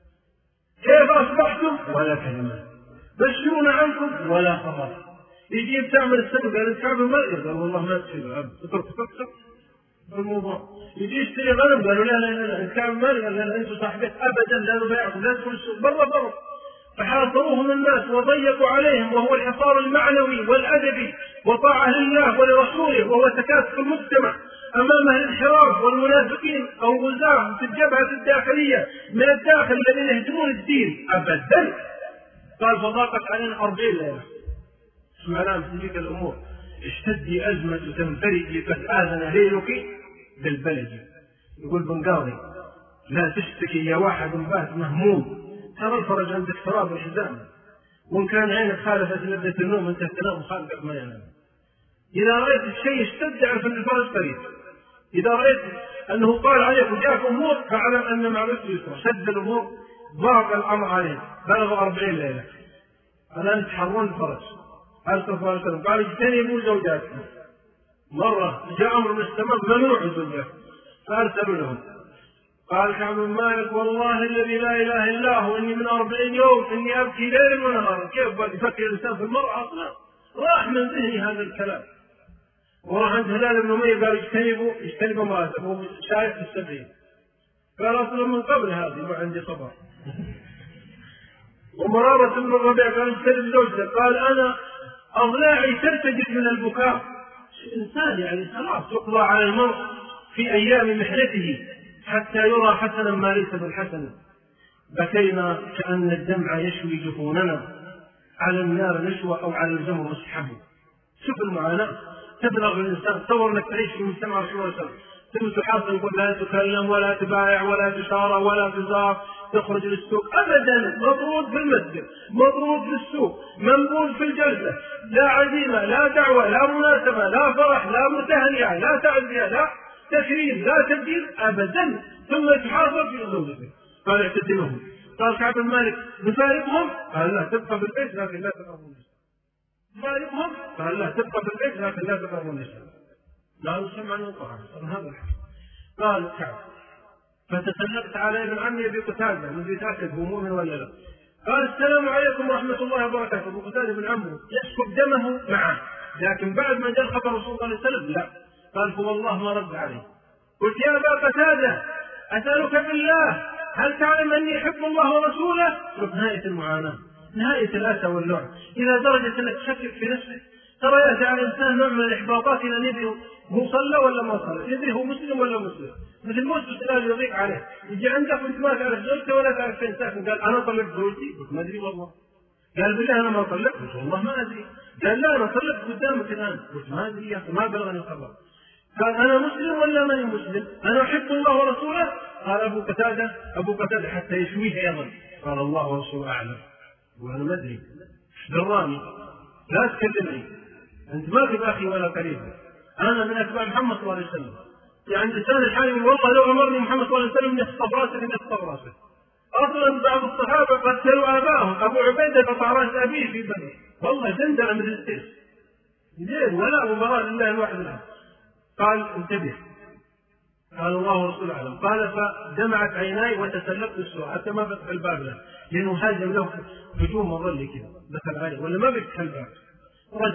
كيف أصبحتم ولا كلمة، بشرونا عنكم ولا خبر. يجيب تعمل السبب قال الكعب ما قال والله ما تسيب عبد تترك الموضوع. يجي يشتري غنم قالوا لا الكعب ما قال انتم صاحبك ابدا لا نبايعكم لا تدخلوا السوق برا. فحاصروهم الناس وضيقوا عليهم وهو الحصار المعنوي والادبي وطاعه لله ولرسوله وهو تكاتف المجتمع امام الانحراف والمنافقين او غزاة في الجبهه الداخليه من الداخل الذين يهدمون الدين ابدا. قال فضاقت علينا 40 ليله. اسمع الآن في تلك الأمور اشتدي أزمة تنفرجي قد آذن ليلك بالبلد. يقول بن قاضي لا تشتكي يا واحد بات مهموم ترى الفرج عندك تراب الحزام وإن كان عينك خالفت لذة النوم أنت تنام خالفك ما ينام. إذا رأيت الشيء اشتد اعرف أن الفرج قريب. إذا رأيت أنه طال عليك وجاءك أمور فاعلم أن مع العسر يسرا. شد الأمور ضاق الأمر عليه بلغوا 40 ليلة الآن تحرون الفرج. قال اجتنبوا زوجاتكم. مرة جاء أمر من السماء ممنوع الزوجات فأرسلوا لهم. قال كعب بن مالك والله الذي لا إله إلا هو إني من 40 يوم إني أبكي ليلا ونهارا. كيف بقى يفكر الإنسان في المرأة أصلا؟ راح من ذهني هذا الكلام. وراح عند هلال بن أمية قال اجتنبوا امرأته وهو شايف في 70. قال أصلا من قبل هذه ما عندي خبر. ومرارة بن الربيع قال اجتنب زوجته. قال أنا أضلاعي ترتجف من البكاء. إنسان يعني خلاص يقضى على المرء في أيام محنته حتى يرى حسنا ما ليس بالحسن. بكينا كأن الدمع يشوي جفوننا على النار نشوى أو على الجمر نسحبه. شوف المعاناة تبلغ الإنسان. تصور أنك تعيش في مجتمع رسول الله صلى الله عليه وسلم ثم تحاصر يقول لا تكلم ولا تبايع ولا تشارى ولا تزار تخرج للسوق أبدا. مطرود في المسجد مطرود في السوق منبوذ في الجلسة لا عزيمة لا دعوة لا مناسبة لا فرح لا متهنئة لا تعزية لا تكريم لا تبديل أبدا. ثم تحاصر في زوجته. قال اعتدلهم. قال كعب بن مالك نفارقهم؟ قال لا تبقى في البيت لكن لا تقربوا النساء. نفارقهم؟ قال لا تبقى في البيت لكن لا تقربوا النساء. لا نسمع عن القرآن. هذا الحق. قال كعب فتسلقت على ابن عمي ابي قتاده من بيتاكد هو مؤمن ولا لا. قال السلام عليكم ورحمه الله وبركاته. ابو قتاده بن عمه يسكب دمه معه لكن بعد ما جاء خبر رسول الله صلى الله عليه وسلم لا. قال فوالله ما رد عليه. قلت يا ابا قتاده اسالك بالله هل تعلم اني احب الله ورسوله؟ شوف نهايه المعاناه نهايه الاسى واللعن الى درجه انك تشكك في نفسك. ترى ياتي على الانسان نوع من الاحباطات الى ندري هو صلى ولا ما صلى يدري هو مسلم ولا مسلم. مثل مسلم الآن يضيق عليه يجي عندك وانت ما تعرف زوجته ولا تعرف فين ساكن. قال أنا طلقت زوجتي قلت ما أدري والله. قال بالله أنا ما طلقت قلت والله ما أدري. قال لا أنا طلقت قدامك الآن قلت ما أدري يا أخي ما بلغني الخبر. قال أنا مسلم ولا ماني مسلم؟ أنا أحب الله ورسوله. قال أبو قتادة حتى يشويه أيضا. قال الله ورسوله أعلم. وأنا ما أدري دراني لا تكلمني أنت ما تبقى أخي ولا قريب. أنا من أتباع محمد صلى الله عليه وسلم. يعني لسان الحال والله لو أمرني محمد صلى الله عليه وسلم يخطب راسه. أصلا بعض الصحابة قتلوا آباءهم. أبو عبيدة قطع راس أبيه في بني والله زندل من السيف زين ولا وبراء لله الواحد الآن. قال انتبه. قال الله ورسوله أعلم. قال فدمعت عيناي وتسلقت السوء حتى ما فتح الباب له لأنه هاجم له هجوم مظلي كذا دخل عليه ولا ما بيفتح الباب. رجع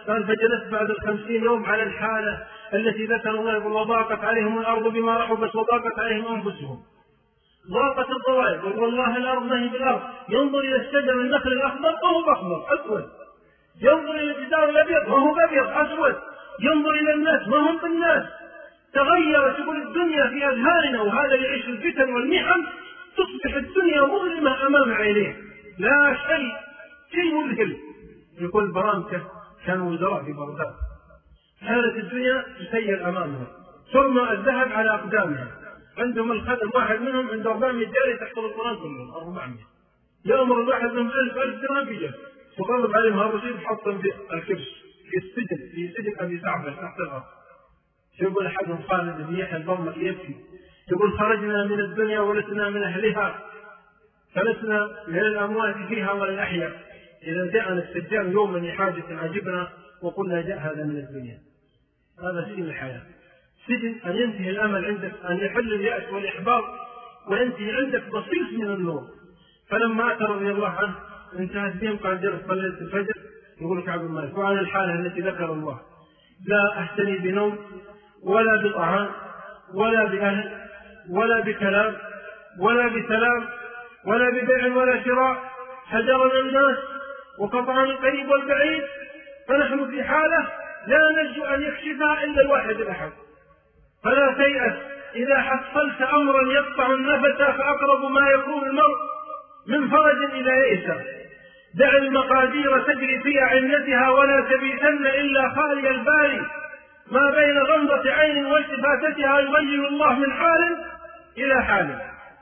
قال فجلست بعد 50 يوم على الحالة التي ذكر الله يقول وضاقت عليهم الأرض بما رحبت وضاقت عليهم أنفسهم. ضاقت الضوائق والله الأرض ما هي بالأرض. ينظر إلى الشجر النخل الأخضر وهو أخضر أسود، ينظر إلى الجدار الأبيض وهو أبيض أسود، ينظر إلى الناس ما هم بالناس. تغيرت تقول الدنيا في أذهاننا، وهذا يعيش الفتن والمحن تصبح الدنيا مظلمة أمام عينيه، لا شيء مذهل. يقول برامكة كانوا وزراء في بغداد، كانت الدنيا تسير أمامهم ثم الذهب على أقدامها. عندهم الخدم واحد منهم عنده 400 جارية تحفظ القرآن كلهم 400. يأمر الواحد منهم 1000 درهم في جهة تطلب عليهم هالرصيد حطهم في الكبش في سجن أبي سعفة تحت الأرض. يقول أحدهم خالد بن يحيى الضمك يبكي يقول خرجنا من الدنيا ولسنا من أهلها، فلسنا من الأموات فيها ولا الأحياء. إذا جاءنا السجان يوما لحاجة عجبنا وقلنا جاء هذا من الدنيا. هذا سجن الحياة، سجن أن ينتهي الأمل عندك، أن يحل اليأس والإحباط وينتهي عندك بصيص من النور. فلما أتى رضي الله عنه انتهت بهم قال جلس صليت الفجر. يقول كعب بن مالك وعلى الحالة التي ذكر الله لا أحتني بنوم ولا بطعام ولا بأهل ولا بكلام ولا بسلام ولا ببيع ولا شراء. هجرنا الناس وقطعنا القريب والبعيد، فنحن في حالة لا نرجو أن يكشفها إلا الواحد الأحد. فلا تيأس إذا حصلت أمرا يقطع النفس، فأقرب ما يكون المرء من فرج إلى يئس. دع المقادير تجري في عنتها ولا تبيتن إلا خالي البال. ما بين غمضة عين والتفاتتها يغير الله من حال إلى حال.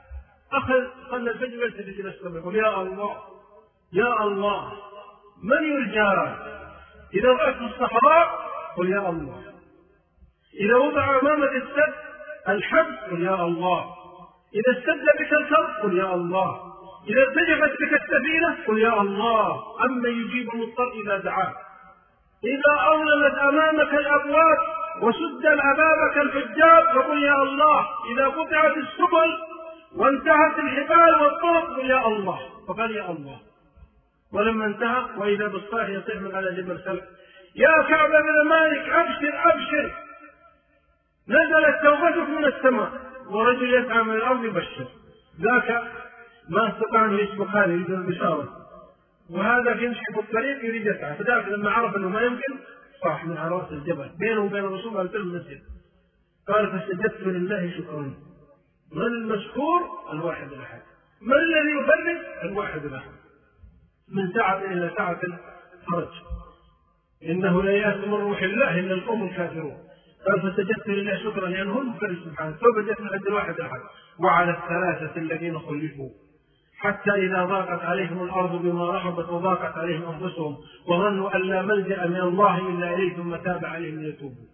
خلى الفجر يلتفت إلى السماء يقول يا الله يا الله من يرجى. إذا رأت الصحراء قل يا الله، إذا وضع أمامك السد الحبس قل يا الله، إذا استد بك الكرب قل يا الله، إذا ارتجفت بك السفينة قل يا الله. أما يجيب المضطر إذا دعاه، إذا أظلمت أمامك الأبواب وسد أمامك الحجاب فقل يا الله، إذا قطعت السبل وانتهت الحبال والطرق قل يا الله. فقال يا الله. ولما انتهى وإذا بالصالح يصيح من على جبل سلح يا كعب بن مالك أبشر أبشر، نزلت توبتك من السماء. ورجل يسعى من الأرض يبشر. ذاك ما استطاع أن يسبق هذا يريد البشارة، وهذا يمشي في الطريق يريد يسعى. فذاك لما عرف أنه ما يمكن صاح من على رأس الجبل بينه وبين الرسول صلى الله عليه وسلم. قال فسجدت لله شكرا. من المشكور؟ الواحد الأحد. من الذي يفرج؟ الواحد الأحد. من ساعة إلى ساعة خرج. إنه لا يأس من روح الله إلا القوم الكافرون. قال فسجدت لله شكرا لأنه هو المفرج سبحانه. فوجدت من عند الواحد الأحد. وعلى الثلاثة الذين خلفوا حتى إذا ضاقت عليهم الأرض بما رحبت وضاقت عليهم أنفسهم وظنوا أن لا ملجأ من الله إلا إليه ثم تاب عليهم ليتوبوا.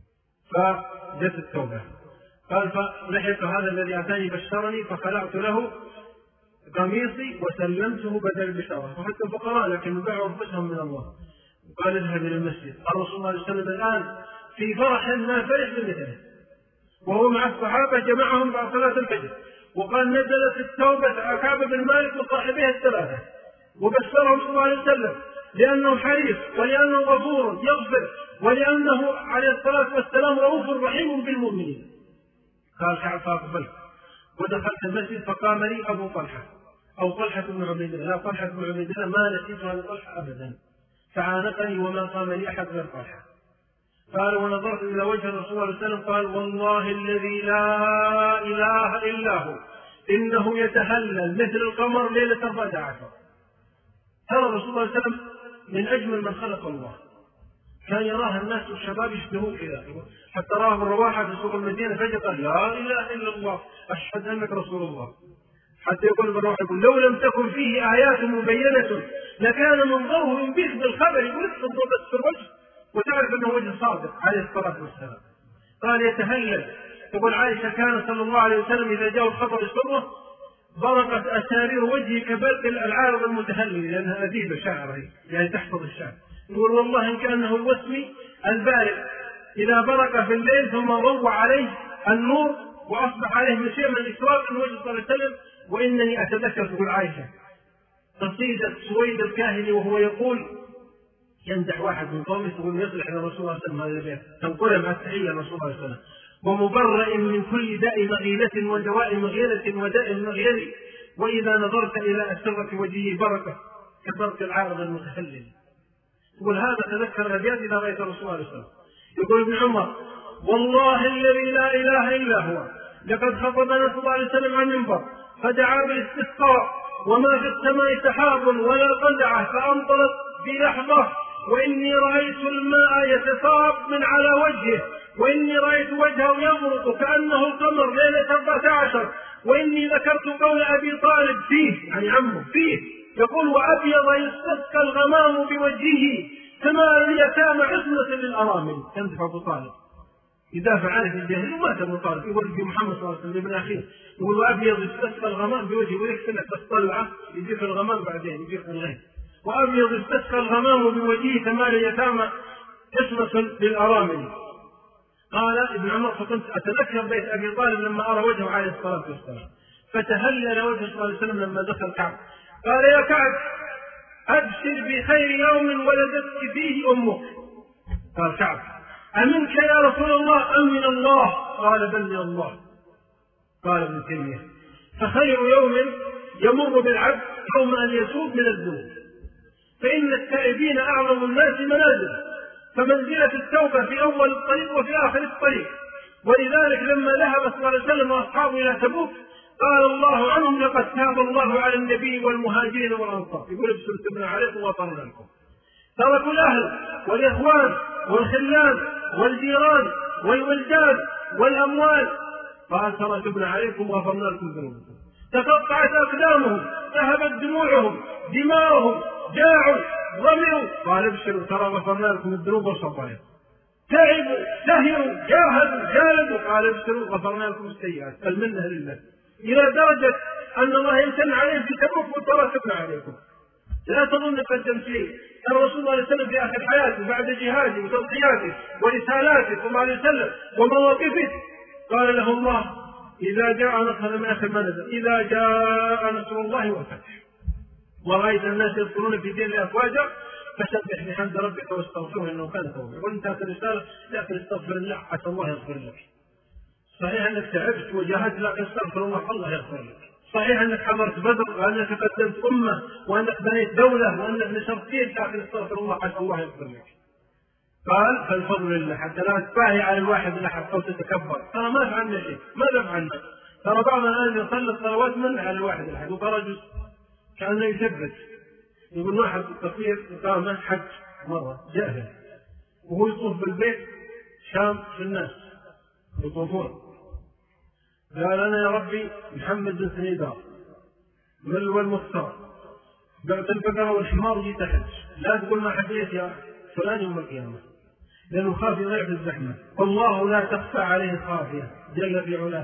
فجت التوبة. قال فلحق هذا الذي أتاني بشرني فخلعت له قميصي وسلمته بدل البشارة. وحتى الفقراء لكن باعوا أنفسهم من الله. وقال اذهب إلى المسجد. قال رسول الله صلى الله عليه وسلم الآن في فرح ما فرح بمثله، وهو مع الصحابة جمعهم بعد صلاة الفجر. وقال نزلت التوبة على كعب بن مالك وصاحبيه الثلاثة، وبشرهم صلى الله عليه وسلم لأنه حريص ولأنه غفور يغفر ولأنه عليه الصلاة والسلام رؤوف رحيم بالمؤمنين. قال كعب فأقبلت ودخلت المسجد فقام لي أبو طلحة أو طلحة بن عبيد الله. طلحة بن عبيد الله ما نسيت هذا طلحة أبدا، فعانقني وما قام لي أحد غير طلحة. قال ونظرت إلى وجه الرسول صلى الله عليه وسلم قال والله الذي لا إله إلا هو إنه يتهلل مثل القمر ليلة 14. ترى الرسول صلى الله عليه وسلم من أجمل من خلق الله، كان يراها الناس والشباب يشتهون كذا، حتى راه الرواحة في سوق المدينة فجأة قال لا إله إلا الله أشهد أنك رسول الله. حتى يقول بالروح يقول لو لم تكن فيه آيات مبينة لكان منظره ينبئ بالخبر. يقول اكتب بس الوجه وتعرف أنه وجه صادق عليه الصلاة والسلام. قال يتهلل. تقول عائشة كان صلى الله عليه وسلم إذا جاء الخطر يسره برقت أسارير وجهه كبرق العارض المتهلل، لأنها أديبة شاعرة يعني تحفظ الشعر. يقول والله إن كأنه الوسمي البارق إذا برق في الليل ثم ضوى عليه النور وأصبح عليه مشيء من إشراق من وجه صلى الله عليه وسلم. وإنني أتذكر تقول عائشة قصيدة سويد الكاهلي وهو يقول يمدح واحد من قومه يقول يصلح لرسول الله صلى الله عليه وسلم هذا البيت، تنقل مع التحية لرسول الله صلى الله عليه وسلم. ومبرئ من كل داء مغيلة ودواء مغيلة وداء مغيل، وإذا نظرت إلى أسرة وجهه بركة كبرت العارض المتخلل. يقول هذا تذكر الأبيات إذا رأيت رسول الله صلى الله عليه وسلم. يقول ابن عمر والله الذي لا إله إلا هو لقد خطبنا صلى الله عليه وسلم عن المنبر فدعا بالاستسقاء وما في السماء سحاب ولا قزعة فأمطرت بلحظة، وإني رأيت الماء يتساقط من على وجهه، وإني رأيت وجهه يبرق كأنه القمر ليلة 14، وإني ذكرت قول أبي طالب فيه يعني عمه فيه يقول وأبيض يستسقى الغمام بوجهه كما اليتامى عصمة للأرامل. يمدح أبو طالب يدافع عنه في الجاهلية ومات أبو طالب يقول في محمد صلى الله عليه وسلم ابن أخيه يقول وأبيض يستسقى الغمام بوجهه، ويكفي انك تطلعه يجيك الغمام بعدين يجيك الغيث. وأبيض يستسقى الغمام بوجهه كما اليتامى عصمة للأرامل. قال ابن عمر فكنت أتذكر بيت أبي طالب لما أرى وجهه عليه الصلاة والسلام، فتهلل وجه صلى الله عليه وسلم لما دخل كعب قال يا كعب أبشر بخير يوم ولدتك فيه أمك. قال كعب أمنك يا رسول الله أم من الله؟ قال بل من الله. قال ابن تيمية فخير يوم يمر بالعبد يوم أن يتوب من الذنوب، فإن التائبين أعظم الناس منازل، فمنزلة التوبة في أول الطريق وفي آخر الطريق. ولذلك لما ذهب صلى الله عليه وسلم وأصحابه إلى تبوك قال الله عنهم لقد تاب الله على النبي والمهاجرين والأنصار. يقول ابشروا عليكم وغفرنا لكم. تركوا الأهل والإخوان والخلان والجيران والولدان والأموال قال تركنا عليكم وغفرنا لكم ذنوبكم. تقطعت أقدامهم ذهبت دموعهم دماؤهم جاعوا ظمئوا قال ابشروا ترى غفرنا لكم الذنوب والخطايا. تعبوا سهروا جاهدوا جالدوا قال ابشروا غفرنا لكم السيئات. المنة لله إلى درجة أن الله يمتن عليهم في تبوك وتركنا عليكم. لا تظن قدم شيء. كان رسول الله صلى الله عليه وسلم في آخر حياته بعد جهاده وتضحياته ورسالاته صلى الله عليه وسلم ومواقفه قال له الله إذا جاء نصر من آخر ما نزل إذا جاء نصر الله والفتح ورأيت الناس يدخلون في دين الله أفواجا فسبح بحمد ربك واستغفره إنه كان توابا. وانت الرسالة لكن استغفر الله حتى الله يغفر لك. صحيح أنك تعبت وجاهدت لكن استغفر الله يغفر لك. صحيح أنك حضرت بدر وأنك قدمت أمة وأنك بنيت دولة وأنك نشرت دين لكن استغفر الله حتى الله يغفر لك. قال فالفضل لله حتى لا تباهي على الواحد الأحد أو تتكبر. ترى ما فعلنا شيء ماذا فعلنا؟ ترى بعضنا الآن يصلي الصلوات من على الواحد الأحد وخرج كأنه يثبت. يقول واحد التصوير قام حج مرة جاهل وهو يطوف بالبيت شام في الناس يطوفون قال أنا يا ربي محمد بن سنيدار ملوى المختار بعت البقرة والحمار جيت أحج لا تقول ما حجيت يا فلان يوم القيامة لأنه خاف يضيع في الزحمة والله لا تخفى عليه خافية جل في علاه.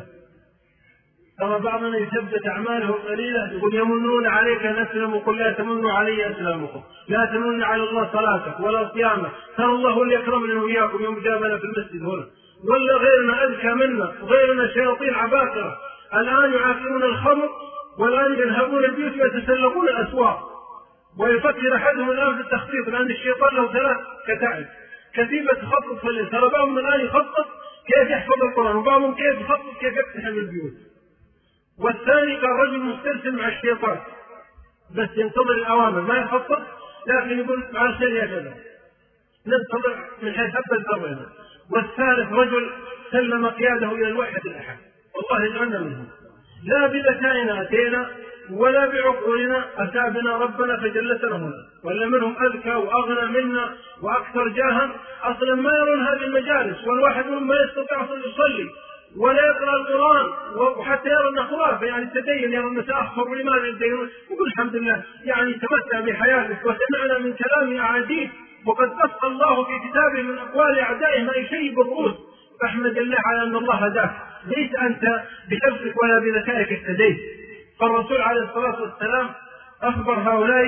ترى بعضنا يثبت أعماله قليلة يقول يمنون عليك أن أسلم وقل لا تمنوا علي أسلامكم لا تمن على الله صلاتك ولا صيامك. ترى الله اللي يكرمنا وإياكم يوم جابنا في المسجد هنا ولا غيرنا أذكى منا وغيرنا شياطين عباقرة الآن يعاقبون الخمر والآن يذهبون البيوت ويتسلقون الأسواق ويفكر أحدهم الآن في التخطيط لأن الشيطان له ثلاث كتائب كتيبة تخطط في الليل. ترى بعضهم الآن يخطط كيف يحفظ القرآن وبعضهم كيف يخطط كيف يفتح البيوت. والثاني كان رجل مسترسل مع الشيطان بس ينتظر الأوامر ما يخطط لكن يقول على شيء كذا ننتظر من حيث أبدا ضرنا. والثالث رجل سلم قياده إلى الوحدة الأحد والله يجعلنا منهم لا بذكائنا أتينا ولا بعقولنا أتى بنا ربنا فجلسنا هنا ولا منهم أذكى وأغنى منا وأكثر جاها أصلا ما يرون هذه المجالس والواحد منهم ما يستطيع أصلا يصلي ولا يقرأ القرآن وحتى يرى أنه خرافة يعني التدين يرى أنه تأخر ولماذا يدينون يقول الحمد لله يعني تمتع بحياتك وسمعنا من كلام أعاجيب وقد قص الله في كتابه من أقوال أعدائه ما يشيب الرؤوس فاحمد الله على أن الله هداك ليس أنت بحفظك ولا بذكائك اهتديت. فالرسول عليه الصلاة والسلام أخبر هؤلاء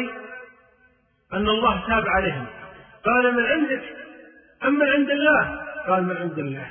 أن الله تاب عليهم قال من عندك أم من عند الله؟ قال من عند الله.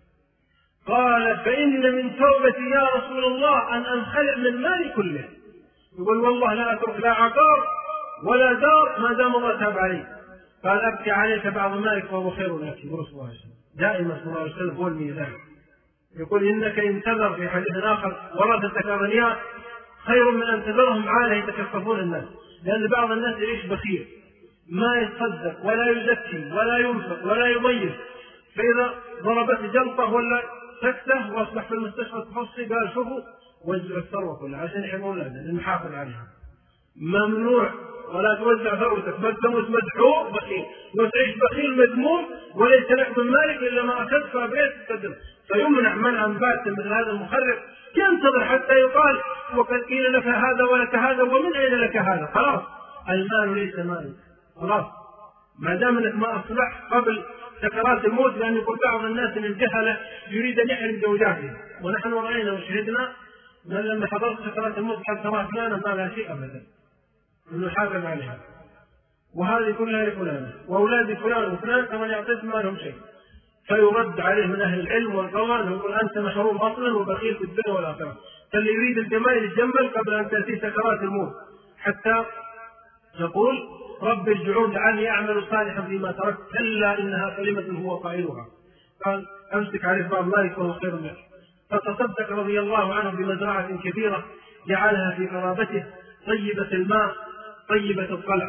قال فإن من توبتي يا رسول الله أن أنخلع من مالي كله. يقول والله لا أترك لا عقار ولا دار ما دام الله تاب عليه. قال أبكي عليك بعض مالك وهو خير لك. يقول صلى الله عليه وسلم دائما صلى الله عليه وسلم هو الميزان. يقول إنك إن تذر في حديث آخر ورثتك أغنياء خير من أن تذرهم عالة يتكففون الناس، لأن بعض الناس يعيش بخيل ما يتصدق ولا يزكي ولا ينفق ولا يضيف، فإذا ضربت جلطة ولا سكتة وأصبح في المستشفى تخصصي قال شوفوا وزع الثروة كلها عشان يحمون لنا نحافظ عليها. ممنوع، ولا توزع ثروتك بل تموت مدحوق بخيل، وتعيش بخيل مذموم وليس لك من مالك إلا ما أخذت فأبيت تقدم، فيمنع منعا باتا مثل هذا المخرب. ينتظر حتى يقال وقد قيل لك هذا ولك هذا ومن أين لك هذا؟ خلاص المال ليس مالك، خلاص ما دام انك ما اصلح قبل سكرات الموت. لان يقول بعض الناس من الجهله يريد ان يحرم زوجاته، ونحن راينا وشهدنا من لما حضرت سكرات الموت قال ترى فلانا ما لها شيء ابدا انه حافظ عليها، وهذه كلها لفلانه واولاد فلان وفلان كما يعطيهم ما لهم شيء، فيرد عليه من اهل العلم والقوان ويقول انت محروم اصلا وبخيل في الدنيا والاخره. فاللي يريد الجمال يتجمل قبل ان تاتي سكرات الموت، حتى يقول رب ارجعون لعلي اعمل صالحا فيما تركت كلا انها كلمه هو قائلها. قال امسك عليه بعض مالك وهو خير لك. فتصدق رضي الله عنه بمزرعه كبيره جعلها في قرابته طيبه الماء طيبه الطلع.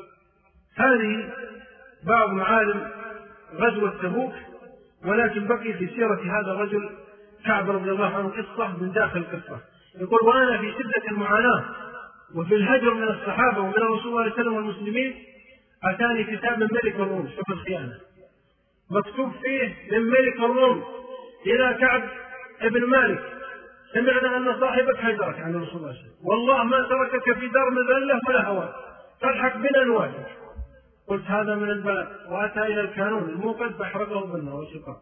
هذه بعض معالم غزوه تبوك، ولكن بقي في سيره هذا الرجل كعب رضي الله عنه قصه من داخل القصه. يقول وانا في شده المعاناه وفي الهجر من الصحابة ومن الرسول صلى الله عليه وسلم والمسلمين أتاني كتاب من ملك الروم، شوف الخيانة، مكتوب فيه من ملك الروم إلى كعب ابن مالك سمعنا أن صاحبك هجرك عن الرسول صلى الله عليه وسلم، والله ما تركك في دار مذلة ولا هوى، فالحق بنا نواجه. قلت هذا من البلاء، وأتى إلى الكانون الموقد فأحرقه بالنار والشقاق.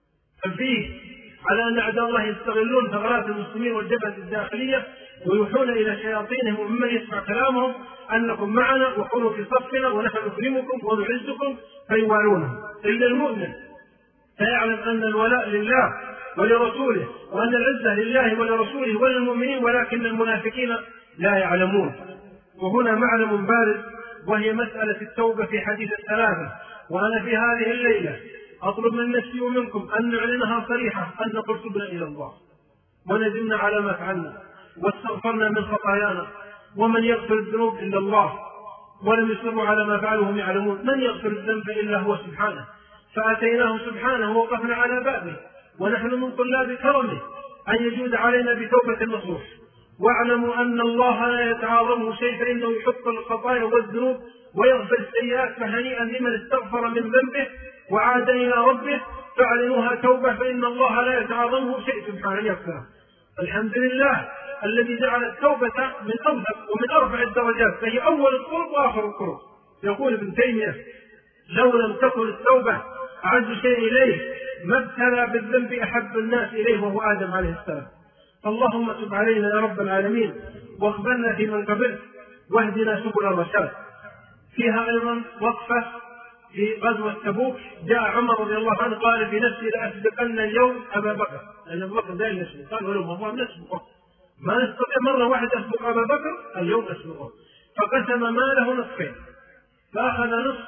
ففيه على أن أعداء الله يستغلون ثغرات المسلمين والجبهة الداخلية ويوحون إلى شياطينهم وممن يسمع كلامهم أنكم معنا وكونوا في صفنا ونحن نكرمكم ونعزكم فيوالونهم. إلا المؤمن فيعلم أن الولاء لله ولرسوله وأن العزة لله ولرسوله وللمؤمنين، ولكن المنافقين لا يعلمون. وهنا معلم بارد وهي مسألة التوبة في حديث الثلاثة. وأنا في هذه الليلة أطلب من نفسي ومنكم أن نعلنها صريحة أن نقول تبنا إلى الله وندمنا على ما فعلنا واستغفرنا من خطايانا، ومن يغفر الذنوب إلا الله، ولم يصروا على ما فعلوا وهم يعلمون. من يغفر الذنب إلا هو سبحانه، فأتيناه سبحانه ووقفنا على بابه ونحن من طلاب كرمه أن يجود علينا بتوبة النصوح. واعلموا أن الله لا يتعاظمه شيء فإنه يحط الخطايا والذنوب ويغفر السيئات، فهنيئا لمن استغفر من ذنبه وعاد إلى ربه فاعلنوها توبة فإن الله لا يتعاظمه شيء سبحانه يغفره. الحمد لله الذي جعل التوبة من أوثق ومن أرفع الدرجات، فهي أول الطرق وآخر الطرق. يقول ابن تيمية لو لم تكن التوبة أعز شيء إليه ما ابتلى بالذنب أحب الناس إليه وهو آدم عليه السلام. اللهم تب علينا يا رب العالمين واقبلنا في من قبلت واهدنا سبل الرشاد. فيها أيضا وقفة في غزوة تبوك. جاء عمر رضي الله عنه قال في نفسي لأسبقن اليوم أبا بكر، لأن أبا بكر دائما يسبق، قال ولو مرة نسبقه ما نستطيع مرة واحدة أسبق أبا بكر اليوم أسبقه. فقسم ماله نصفين، فأخذ نصف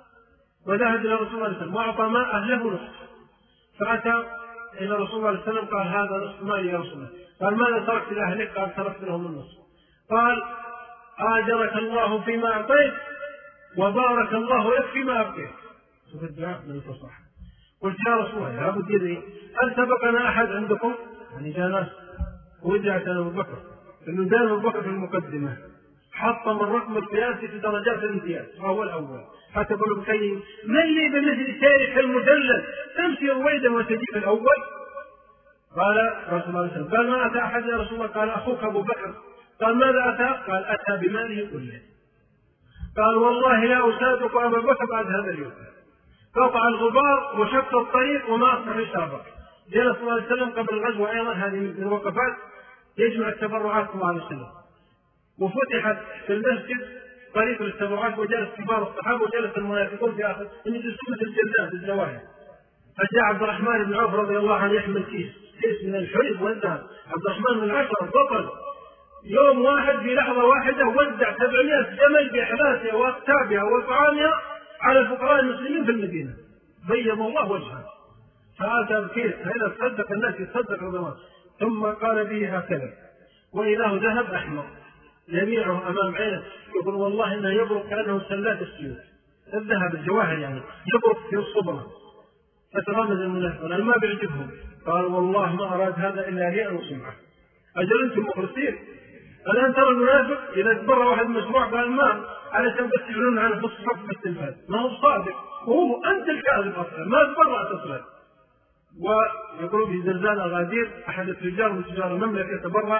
وذهب إلى رسول الله صلى الله عليه وسلم وأعطى ما أهله نصف. فأتى إلى رسول الله صلى الله عليه وسلم قال هذا نصف مالي يا رسول الله. قال ماذا تركت لأهلك؟ قال تركت لهم النصف. قال آجرك الله فيما أعطيت وبارك الله لك فيما أبقيت. شوف الدعاء من الفصاحة. قلت يا رسول الله يا أبو الدين هل سبقنا أحد عندكم؟ يعني جاء ناس ورجعت أنا أبو بكر، لأنه دائما أبو بكر في المقدمة حطم الرقم القياسي في درجات الامتياز فهو الأول. حتى يقول بكي من لي بمثل سيرك المدلل تمشي رويدا وتجيب الأول. قال رسول الله صلى الله عليه وسلم قال ما أتى أحد يا رسول الله؟ قال أخوك أبو بكر. قال ماذا أتى؟ قال أتى بماله كله. قال والله لا أصادق أبا بكر بعد هذا اليوم. قطع الغبار وشق الطريق وما أصبح يسابق. جاء صلى الله عليه وسلم قبل الغزوة أيضا هذه من الوقفات يجمع التبرعات صلى الله عليه وسلم، وفتحت في المسجد طريق للتبرعات وجلس كبار الصحابة وجلس المنافقون في آخر إن تسمى الجلدات الزواهر. فجاء عبد الرحمن بن عوف رضي الله عنه يحمل كيس من الحليب والذهب. عبد الرحمن بن العشرة بطل يوم واحد في لحظة واحدة وزع 700 جمل بأحداثها وأكتابها وطعامها على فقراء المسلمين في المدينة، بيض الله وجهه. فأتى بكيس هنا تصدق الناس يتصدق رمضان، ثم قال به هكذا، وإذا هو ذهب أحمر يبيعه أمام عينه، يقول والله إنه يبرق كأنه سلات السيوف، الذهب الجواهر يعني يبرق في الصبرة. فترمز المنافقون أنا ما بيعجبهم، قال والله ما أراد هذا إلا رياء وسمعة. أجل أنتم مخلصين؟ الآن ترى المنافق إذا تبرع واحد مشروع قال ما علشان بس يعلنون عنه في الصف بالتلفاز، ما هو صادق، وهو أنت الكاذب أصلا ما تبرعت أصلا. ويقول في زلزال أغادير أحد التجار من تجار المملكة تبرع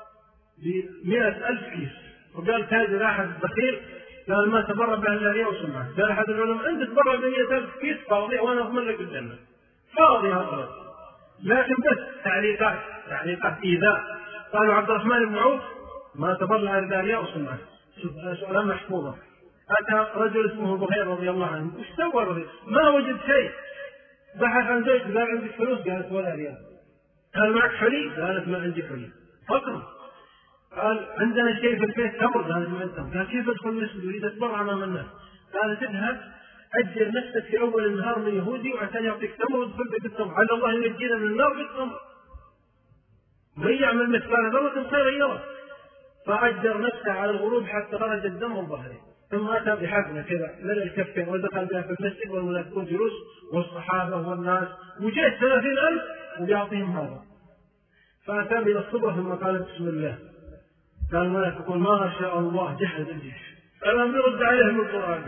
ب100,000 كيس، وقال تاجر أحد بخيل قال ما تبرع به إلا رياء وسمعة. قال أحد العلماء أنت تبرع ب100,000 كيس فاضي وأنا أضمن لك الجنة، فاضي هذا. لكن بس تعليقات إيذاء. قالوا عبد الرحمن بن عوف ما تبرع إلا رياء وسمعة. سؤال محفوظة. أتى رجل اسمه بخير رضي الله عنه، وش سوى الرجل؟ ما وجد شيء، بحث عن زوجته قال عندك فلوس؟ قالت ولا ريال. قال معك حلي؟ قالت ما عندي حلي. فقر. قال عندنا شيء في البيت تمر؟ قالت ما عندنا. قال كيف ادخل المسجد اريد اتبرع امام الناس؟ قالت اذهب اجر نفسك في اول النهار من يهودي وعشان يعطيك تمر وادخل بك التمر، على الله ينجينا من النار بالتمر. من يعمل مثقال ذرة خيرا يره. فاجر نفسه على الغروب حتى خرج الدم من ظهره، ثم أتى بحفنة كذا ملء الكفين ودخل بها في المسجد والمنافقون جلوس والصحابة والناس، وجيت 30,000 وبيعطيهم هذا. فأتى إلى الصبر ثم قال بسم الله. قال المنافقون ما شاء الله جهز الجيش. فلم يرد عليهم القرآن.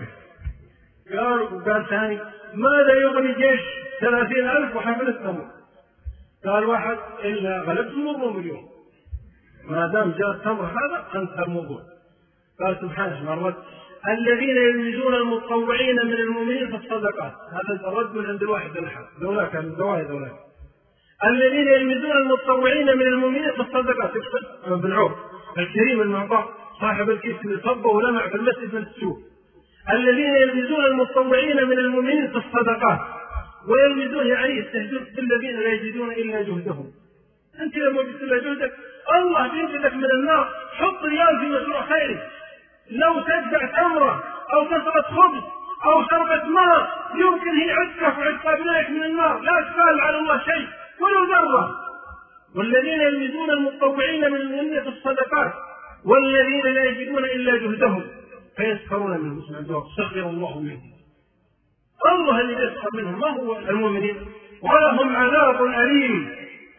قال ثاني ماذا يغني جيش 30,000 وحفلة تمر؟ قال واحد إلا غلبتم الروم اليوم، ما دام جاء التمر هذا انتهى الموضوع. قال سبحانه مرات الذين يلمزون المتطوعين من المؤمنين في الصدقات، هذا الرد من عند الواحد الأحد دولاك من دواء دولاك. الذين يلمزون المتطوعين من المؤمنين في الصدقات، يقصد ابن عوف الكريم المعطاء صاحب الكيس اللي صبه ولمع في المسجد من السوق. الذين يلمزون المتطوعين من المؤمنين في الصدقات، ويلمزون يعني يستهزئون بالذين لا يجدون إلا جهدهم. أنت لما جئت إلا جهدك الله بينزلك من النار. حط ريال في مشروع خيري، لو تجدع تمرة أو كسرة خبز أو شربة ماء يمكن هي عتقك وعتق أبنائك من النار، لا تسأل على الله شيء ولو ذرة. والذين يلمزون المتطوعين من المؤمنين في الصدقات والذين لا يجدون إلا جهدهم فيسخرون منهم. سخر الله منهم. الله اللي يسخر منهم ما هو المؤمنين. ولهم عذاب أليم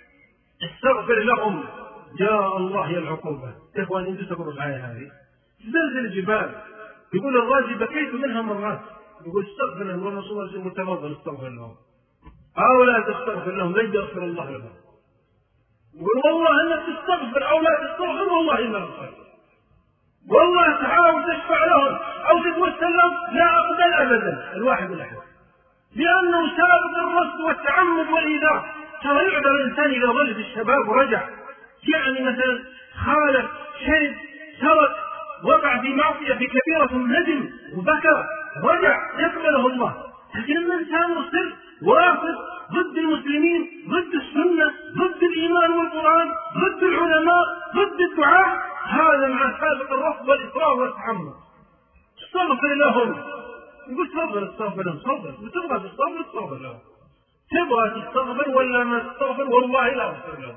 استغفر لهم جاء الله يا العقوبة. إخواني أنتم تقولوا الآية هذه زلزل الجبال. يقول الرازي بكيت منها مرات، يقول استغفر لهم والرسول صلى الله عليه وسلم متفضل استغفر لهم أو لا تستغفر لهم لن يغفر الله لهم. يقول والله انك تستغفر او لا تستغفر والله ما يغفر، والله تحاول تشفع لهم او تتوسل لهم لا اقبل ابدا الواحد الاحد، لانه سابق الرفض والتعمد والايذاء. ترى يعذر الانسان اذا ظل في الشباب ورجع، يعني مثلا خالف شرب سرق وقع في معصيه في كبيره ندم وبكى رجع يقبله الله. لكن الانسان مصر وافق ضد المسلمين ضد السنه ضد الايمان والقران ضد العلماء ضد الدعاء، هذا مع سابق الرفض والاصرار والتحمل. استغفر لهم. يقول تفضل استغفر لهم، صبر وتبغى تستغفر استغفر لهم، تبغى تستغفر ولا ما تستغفر والله لا استغفر لهم.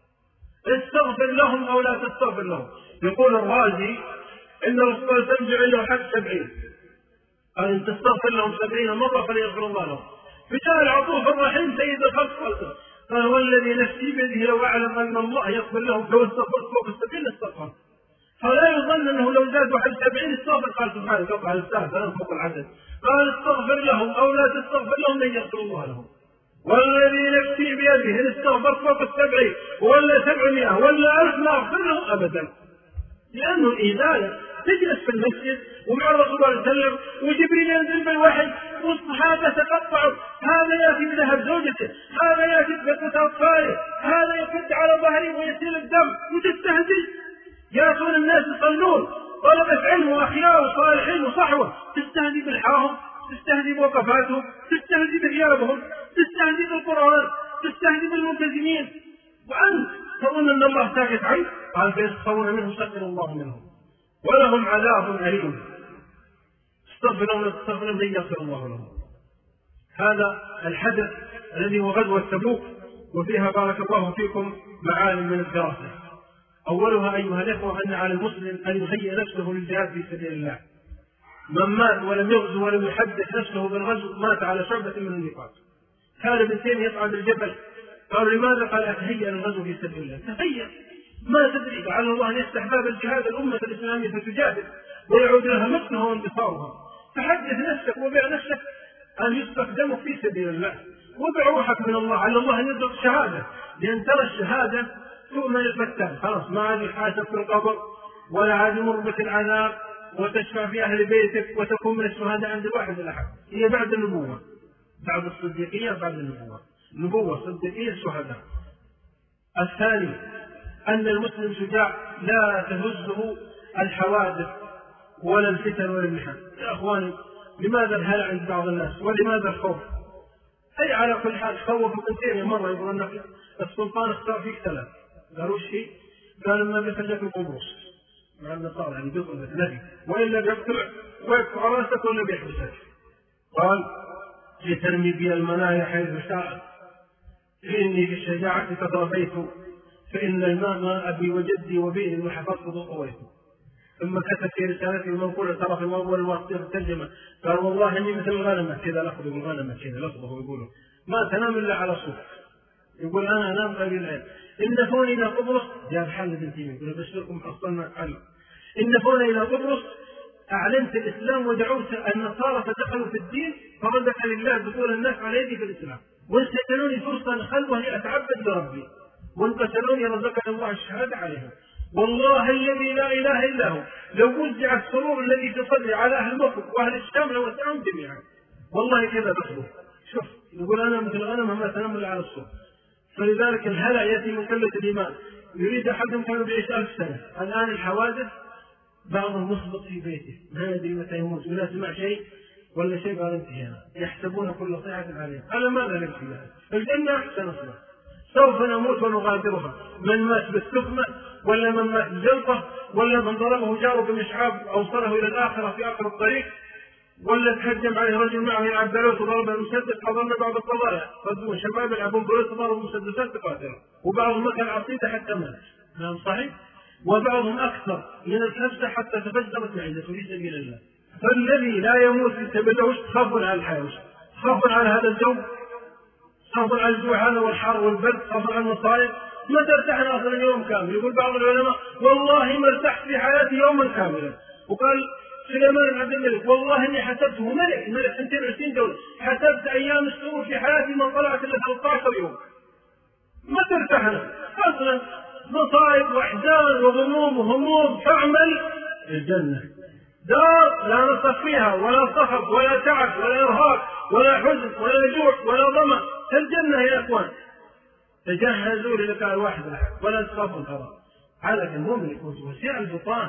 استغفر لهم او لا تستغفر لهم. يقول الرازي ان الرسول ترجع له حق 70، قال ان تستغفر لهم 70 مرة فليغفر الله لهم. فجاء العطوف الرحيم سيد الخلق قال والذي نفسي بيده لو اعلم ان الله يغفر لهم لو استغفرت فوق 70 استغفر. فلا يظن انه لو زاد واحد 70 استغفر. قال سبحانه قطع الساعه فوق العدد. قال استغفر لهم او لا تستغفر لهم لن يغفر الله لهم. والذي نفسي بيده ان استغفرت فوق 70 ولا 700 ولا 1000 ما اغفر لهم ابدا. لانه الاذاله تجلس في المسجد ومع الرسول صلى الله عليه وسلم وجبريل ينزل بالوحي والصحابه تقطعوا، هذا ياتي بذهب زوجته، هذا ياتي بقطع اطفاله، هذا يكد على ظهره ويسيل الدم وتستهزئ. ياتون الناس يصلون طلبة علم واخيار وصالحين وصحوه، تستهزئ بالحاهم، تستهزئ بوقفاتهم، تستهزئ بثيابهم، تستهزئ بالقران، تستهزئ بالملتزمين، وانت تظن ان الله ساكت عنك. قال فيسخرون منه سخر الله منهم ولهم عذاب أليم تستغفر لهم ولا تستغفر لهم لن يغفر الله لهم. هذا الحدث الذي هو غزوة تبوك، وفيها بارك الله فيكم معالم من الدراسة. أولها أيها الإخوة أن على المسلم أن يهيئ نفسه للجهاد في سبيل الله. من مات ولم يغزو ولم يحدث نفسه بالغزو مات على شعبة من النفاق. كان ابن تيمية يصعد الجبل، قالوا لماذا؟ قال أتهيأ للغزو في سبيل الله. تهيأ، ما تدري لعل الله أن يفتح باب الجهاد الأمة الإسلامية فتجاهد ويعود لها مكنها وانتصارها. فحدث نفسك وبيع نفسك أن يستخدمك في سبيل الله، وبيع روحك من الله على الله أن يرزق الشهادة، لأن ترى الشهادة تؤمن الفتان، خلاص ما عاد يحاسب في القبر ولا عاد يمر بك العذاب وتشفع في أهل بيتك وتكون من الشهداء عند الواحد الأحد. هي بعد النبوة، بعد الصديقية، بعد النبوة، نبوة صديقية شهداء. الثاني أن المسلم شجاع لا تهزه الحوادث ولا الفتن ولا المحن. يا أخواني، لماذا الهلع عند بعض الناس ولماذا الخوف؟ أي على كل حال خوف ابن تيمية مرة يقول أن السلطان اختار فيك ثلاث. قالوا شيء؟ قال ما بيخليك القبوس مع النصارى، يعني بيطلب النبي وإلا بيقتلع ويقطع راسك ولا بيحبسك. قال لترمي بي المنايا حيث شاءت، فإني في الشجاعة تضربيت، فإن الماء ما أبي وجدي وبئر وحفظته طويت. ثم كتب في رسالته المنقولة ترى في الموضوع الواسطة الترجمة، قال والله إني مثل الغنمة كذا لفظه الغنمة كذا لفظه يقولوا ما تنام إلا على صوت. يقول أنا أنام قليل العين. إن فوني إلى قبرص جاء حل بن تيمية يقول بشركم حصلنا حل. إن فوني إلى قبرص أعلنت الإسلام ودعوت النصارى فدخلوا في الدين فرزق لله دخول الناس على يدي في الإسلام، واستثنوني فرصة خلوة أتعبد لربي، وانقتلوني رزقني الله الشهادة عليهم. والله الذي لا إله إلا هو لو وزع السرور الذي تصلي على أهل مصر وأهل الشام لوسعهم جميعا. والله كذا بخلوه. شوف يقول أنا مثل الغنم ما تنام إلا على الصوت. فلذلك الهلع يأتي من قلة الإيمان. يريد أحدهم كانوا بعيش 1000 سنة، الآن الحوادث بعضهم مسبق في بيته ما يدري متى يموت ولا سمع شيء ولا شيء قال انتهينا، يحسبون كل صيحة عليهم. أنا ماذا نبكي لها؟ الجنة أحسن أصلا، سوف نموت ونغادرها. من مات بالسخمة ولا من مات بجلطة ولا من ضربه جاره بمشعاب أوصله إلى الآخرة في آخر الطريق ولا تهجم عليه رجل معه يلعب بلوت وضرب المسدس. حضرنا بعض القضايا قدموا شباب يلعبون بلوت وضربوا مسدسات تقاتلوا، وبعضهم مكان عصيدة حتى مات. نعم صحيح. وبعضهم أكثر من الكبسة حتى تفجرت معدته في سبيل الله. فالذي لا يموت في سبيل الله خوف على الحياة، خوف على هذا الجو، خوف على الجوع والحر والبرد، خوف على المصائب. ما ترتاحنا أصلا يوم كامل. يقول بعض العلماء والله ما ارتحت في حياتي يوما كاملا. وقال سليمان بن عبد الملك والله إني حسبته ملك 22 دولة، حسبت أيام السرور في حياتي ما طلعت إلا 13 يوم. ما ترتاحنا أصلا، مصائب وأحزان وغموم وهموم. فاعمل الجنة دار لا نصف فيها ولا صخب ولا تعب ولا إرهاق ولا حزن ولا جوع ولا ظمأ. الجنة يا أخوان. تجهزوا للقاء الواحد الأحد ولا تخافوا الهواء. على المؤمن يكون وسيع البطان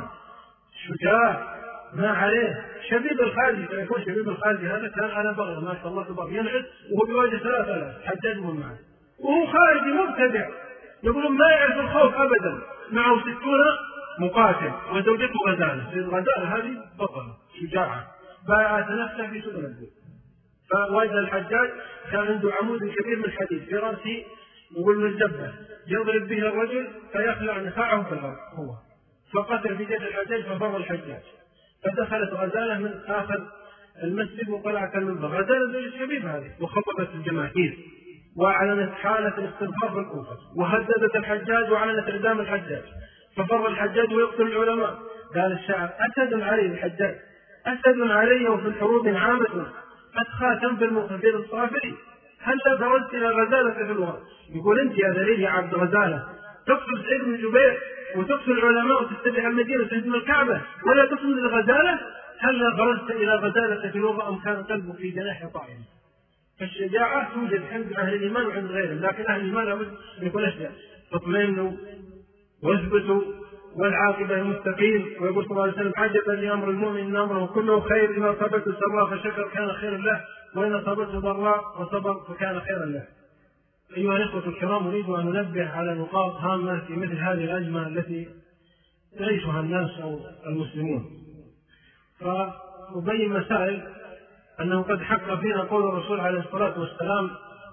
شجاع ما عليه. شبيب الخالدي فيكون شبيب الخالدي هذا كان على بغل ما شاء الله تبارك ينعس وهو بواجه 3000 حجاج من معه وهو خارجي مبتدع. يقولون ما يعرف الخوف أبدا. معه 60 مقاتل وزوجته غزالة. الغزالة هذه بطلة شجاعة بايعت نفسها في سبيل الدين. فوجد الحجاج كان عنده عمود كبير من حديد في رأسه يقول من الجبهة يضرب به الرجل فيخلع نخاعه في الأرض هو. فقتل في يد الحجاج ففر الحجاج. فدخلت غزالة من آخر المسجد وطلعت المنبر. غزالة زوج الشبيب هذه وخطبت الجماهير وأعلنت حالة الاستنفار في الكوفة وهددت الحجاج وأعلنت إعدام الحجاج. ففر الحجاج ويقتل العلماء. قال الشاعر أسد علي الحجاج أسد علي وفي الحروب عامة قد خاتم في المغفر الصافري هل برزت إلى غزالة في الوغى. يقول أنت يا ذليل يا عبد غزالة تقتل سعيد بن جبير وتقتل العلماء وتستبيح المدينة وتهدم الكعبة ولا تقتل الغزالة. هل برزت إلى غزالة في الوغى أم كان قلبك في جناح طائر. فالشجاعة توجد عند أهل الإيمان وعند غيرهم، لكن أهل الإيمان لابد يكون أشجع. تطمئنوا واثبتوا والعاقبة المستقيم. ويقول صلى الله عليه وسلم عجبا لأمر المؤمن إن أمره كله خير إن أصابته سراء فشكر كان خيرا له وإن أصابته ضراء وصبر فكان خيرا له. أيها الإخوة الكرام أريد أن ننبه على نقاط هامة في مثل هذه الأزمة التي يعيشها الناس أو المسلمون. وأبين مسائل أنه قد حق فينا قول الرسول عليه الصلاة والسلام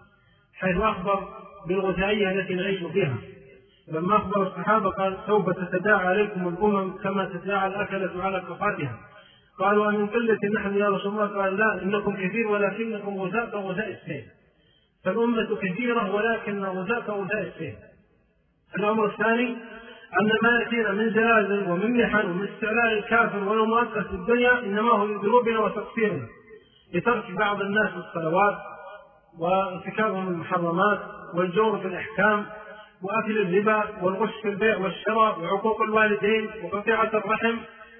حيث أخبر بالغثائية التي نعيش فيها، لما أخبر الصحابة قال سوف تتداعى عليكم الأمم كما تتداعى الأكلة على كفاتها. قالوا أمن قلة نحن يا رسول الله؟ قال لا، إنكم كثير ولكنكم غثاء كغثاء السيل. فالأمة كثيرة ولكن غثاء كغثاء السيل. الأمر الثاني أن ما يأتينا من زلازل ومن محن ومن استعلاء الكافر ولو مؤسس في الدنيا إنما هو لذنوبنا وتقصيرنا، لترك بعض الناس الصلوات وارتكابهم المحرمات والجور في الأحكام وأكل الربا والغش في البيع والشراء وعقوق الوالدين وقطيعة الرحم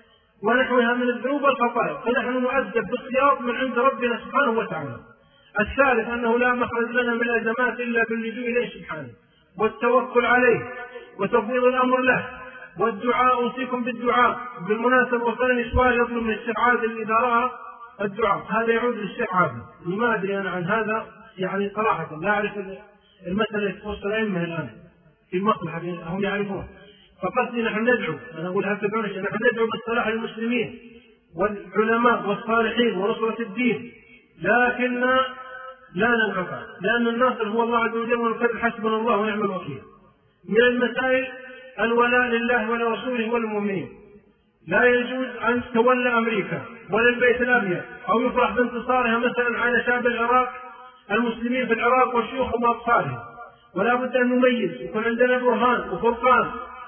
ونحوها من الذنوب والخطايا، فنحن نؤدب بالصياط من عند ربنا سبحانه وتعالى. الثالث أنه لا مخرج لنا من الأزمات إلا باللجوء إليه سبحانه والتوكل عليه وتفويض الأمر له والدعاء. أوصيكم بالدعاء. بالمناسبة وصلني سؤال يطلب من الشيخ عادل إذا رأى الدعاء، هذا يعود للشيخ عادل، ما أدري أنا عن هذا يعني صراحة لا أعرف المسألة تخص الأئمة الآن في المصلحة هم يعرفون، فقصدي نحن ندعو، أنا أقول هل تدعون نحن ندعو بالصلاح للمسلمين والعلماء والصالحين ونصرة الدين، لكن لا ننفع لأن الناصر هو الله عز وجل والكذب حسبنا الله ونعم الوكيل. من المسائل الولاء لله ولرسوله والمؤمنين. لا يجوز أن تولى أمريكا ولا البيت الأبيض أو يفرح بانتصارها مثلا على شعب العراق المسلمين في العراق وشيوخهم وأطفالهم، ولا بد أن نميز يكون عندنا برهان وفرقان.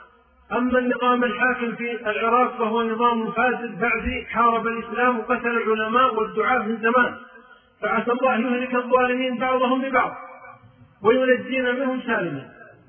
أما النظام الحاكم في العراق فهو نظام فاسد بعثي حارب الإسلام وقتل العلماء والدعاة من زمان، فعسى الله يهلك الظالمين بعضهم ببعض وينجينا منهم سالمين.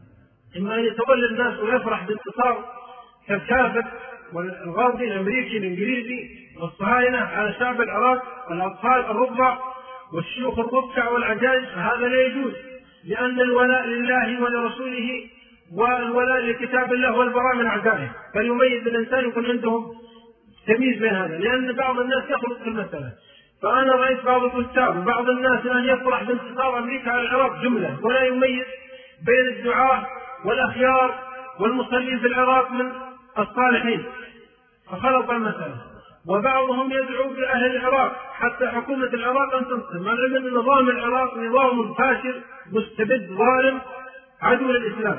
إما أن يتولى الناس ويفرح بانتصار كالكافر والغربي الأمريكي الإنجليزي والصهاينة على شعب العراق والأطفال الرضع والشيوخ الركع والعجائز، فهذا لا يجوز، لأن الولاء لله ولرسوله والولاء لكتاب الله والبراء من أعدائه، فيميز الإنسان يكون عندهم تمييز بين هذا، لأن بعض الناس يخلط في المسألة. فأنا رأيت بعض الكتاب وبعض الناس أن يفرح بانتصار أمريكا على العراق جملة ولا يميز بين الدعاة والأخيار والمصلين في العراق من الصالحين، فخلط المسألة. وبعضهم يدعو بأهل العراق حتى حكومة العراق أن تنصر، مع أن نظام العراق نظام فاشل مستبد ظالم عدو للإسلام،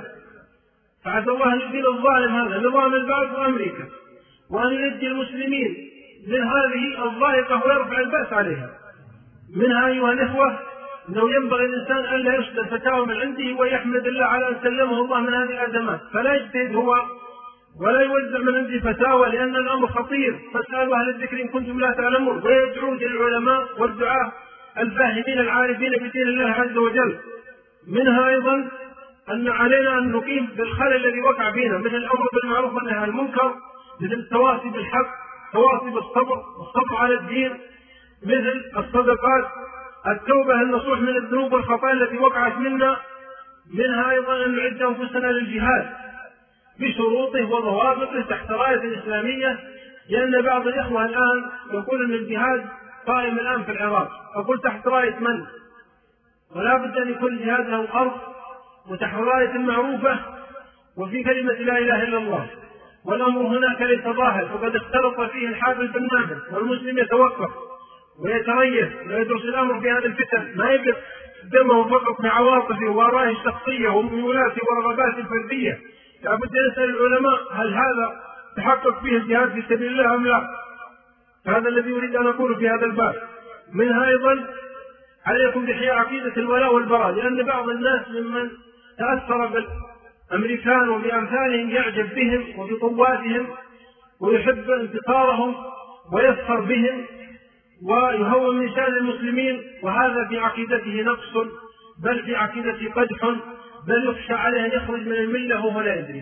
فعسى الله أن يزيل الظالم هذا نظام البعث وأمريكا، وأن ينجي المسلمين من هذه الضائقة ويرفع البأس عليها. منها أيها الإخوة أنه ينبغي الإنسان أن لا يصدر فتاوى من عنده ويحمد الله على أن سلمه الله من هذه الأزمات، فلا يجتهد هو ولا يوزع من عنده فتاوى، لأن الأمر خطير. فاسألوا أهل الذكر إن كنتم لا تعلمون، ويدعون للعلماء والدعاة الفاهمين العارفين بدين الله عز وجل. منها أيضا أن علينا أن نقيم بالخلل الذي وقع فينا، مثل الأمر بالمعروف والنهي عن المنكر، مثل التواصي بالحق، التواصي بالصبر والصبر على الدين، مثل الصدقات، التوبة النصوح من الذنوب والخطايا التي وقعت منا. منها أيضا أن نعد أنفسنا للجهاد بشروطه وضوابطه تحت راية الإسلامية، لأن بعض الإخوة الآن يقول أن الجهاد قائم الآن في العراق، أقول تحت راية من؟ ولا بد أن يكون الجهاد له أرض وتحت راية معروفة وفي كلمة لا إله إلا الله، والأمر هناك ليس ظاهر، فقد اختلط فيه الحابل بالنابل، والمسلم يتوقف ويتريث ويدرس الأمر في هذه الفتن، ما يبقى دمه فقط بعواطفه وآرائه الشخصية وميولاته ورغباته الفردية. لابد أن يسأل العلماء هل هذا تحقق فيه الجهاد في سبيل الله أم لا؟ هذا الذي أريد أن أقول في هذا الباب. منها أيضا عليكم بإحياء عقيدة الولاء والبراء، لأن بعض الناس ممن تأثر بالأمريكان وبأمثالهم يعجب بهم وبقواتهم ويحب انتصارهم ويسخر بهم ويهون من شأن المسلمين، وهذا في عقيدته نقص، بل في عقيدته قدح، بل يخشى عليه أن يخرج من الملة وهو لا يدري.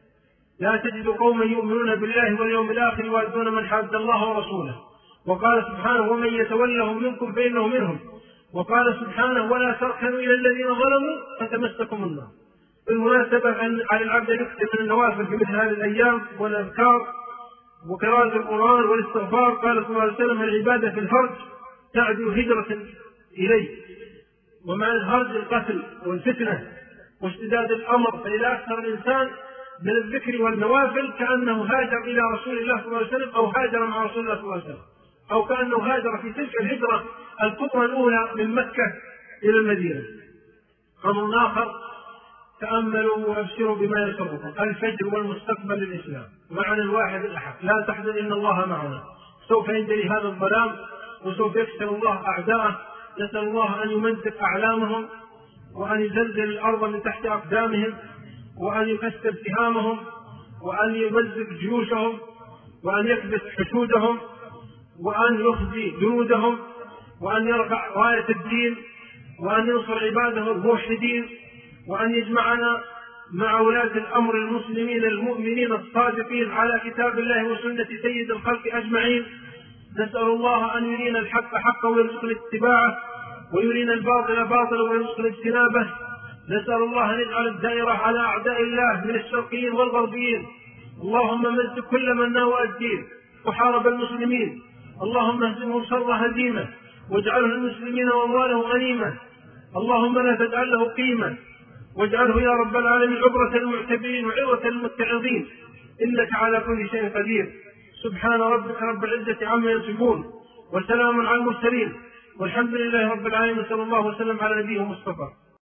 لا تجد قوما يؤمنون بالله واليوم الآخر يوادون من حاد الله ورسوله. وقال سبحانه ومن يتولهم منكم فإنه منهم. وقال سبحانه ولا تركنوا إلى الذين ظلموا فتمسكم النار. بالمناسبة أن على العبد يكتب من النوافل في مثل هذه الأيام والأذكار وقراءة القرآن والاستغفار. قال صلى الله عليه وسلم العبادة في الفرج تعدو هجرة إليه، ومع الهرج القتل والفتنة واشتداد الأمر، فإذا أكثر الإنسان من الذكر والنوافل كأنه هاجر إلى رسول الله صلى الله عليه وسلم أو هاجر مع رسول الله صلى الله عليه وسلم. أو كأنه هاجر في تلك الهجرة الكبرى الأولى من مكة إلى المدينة. أمر آخر، تأملوا وأبشروا بما يسركم، الفجر والمستقبل للإسلام معنا الواحد الأحد، لا تحزن إن الله معنا. سوف ينجلي هذا الظلام وسوف يكسر الله أعداءه. نسأل الله أن يمزق أعلامهم وأن يزلزل الأرض من تحت أقدامهم وأن يكسر سهامهم وأن يمزق جيوشهم وأن يكبس حشودهم وأن يخزي جنودهم وأن يرفع راية الدين وأن ينصر عباده الموحدين وأن يجمعنا مع ولاة الأمر المسلمين المؤمنين الصادقين على كتاب الله وسنة سيد الخلق أجمعين. نسأل الله أن يرينا الحق حقا ويرزقنا اتباعه ويرينا الباطل باطلا ويرزقنا اجتنابه. نسأل الله أن يجعل الدائرة على أعداء الله من الشرقيين والغربيين. اللهم مزق كل من ناوى الدين وحارب المسلمين، اللهم اهزمه شر هزيمة واجعله المسلمين وأمواله غنيمة. اللهم لا تجعل له قيمة واجعله يا رب العالمين عبرة للمعتبرين وعظة للمتعظين، إنك على كل شيء قدير. سبحان ربك رب العزة عما يصفون وسلام على المرسلين والحمد لله رب العالمين، صلى الله وسلم على نبيه مصطفى.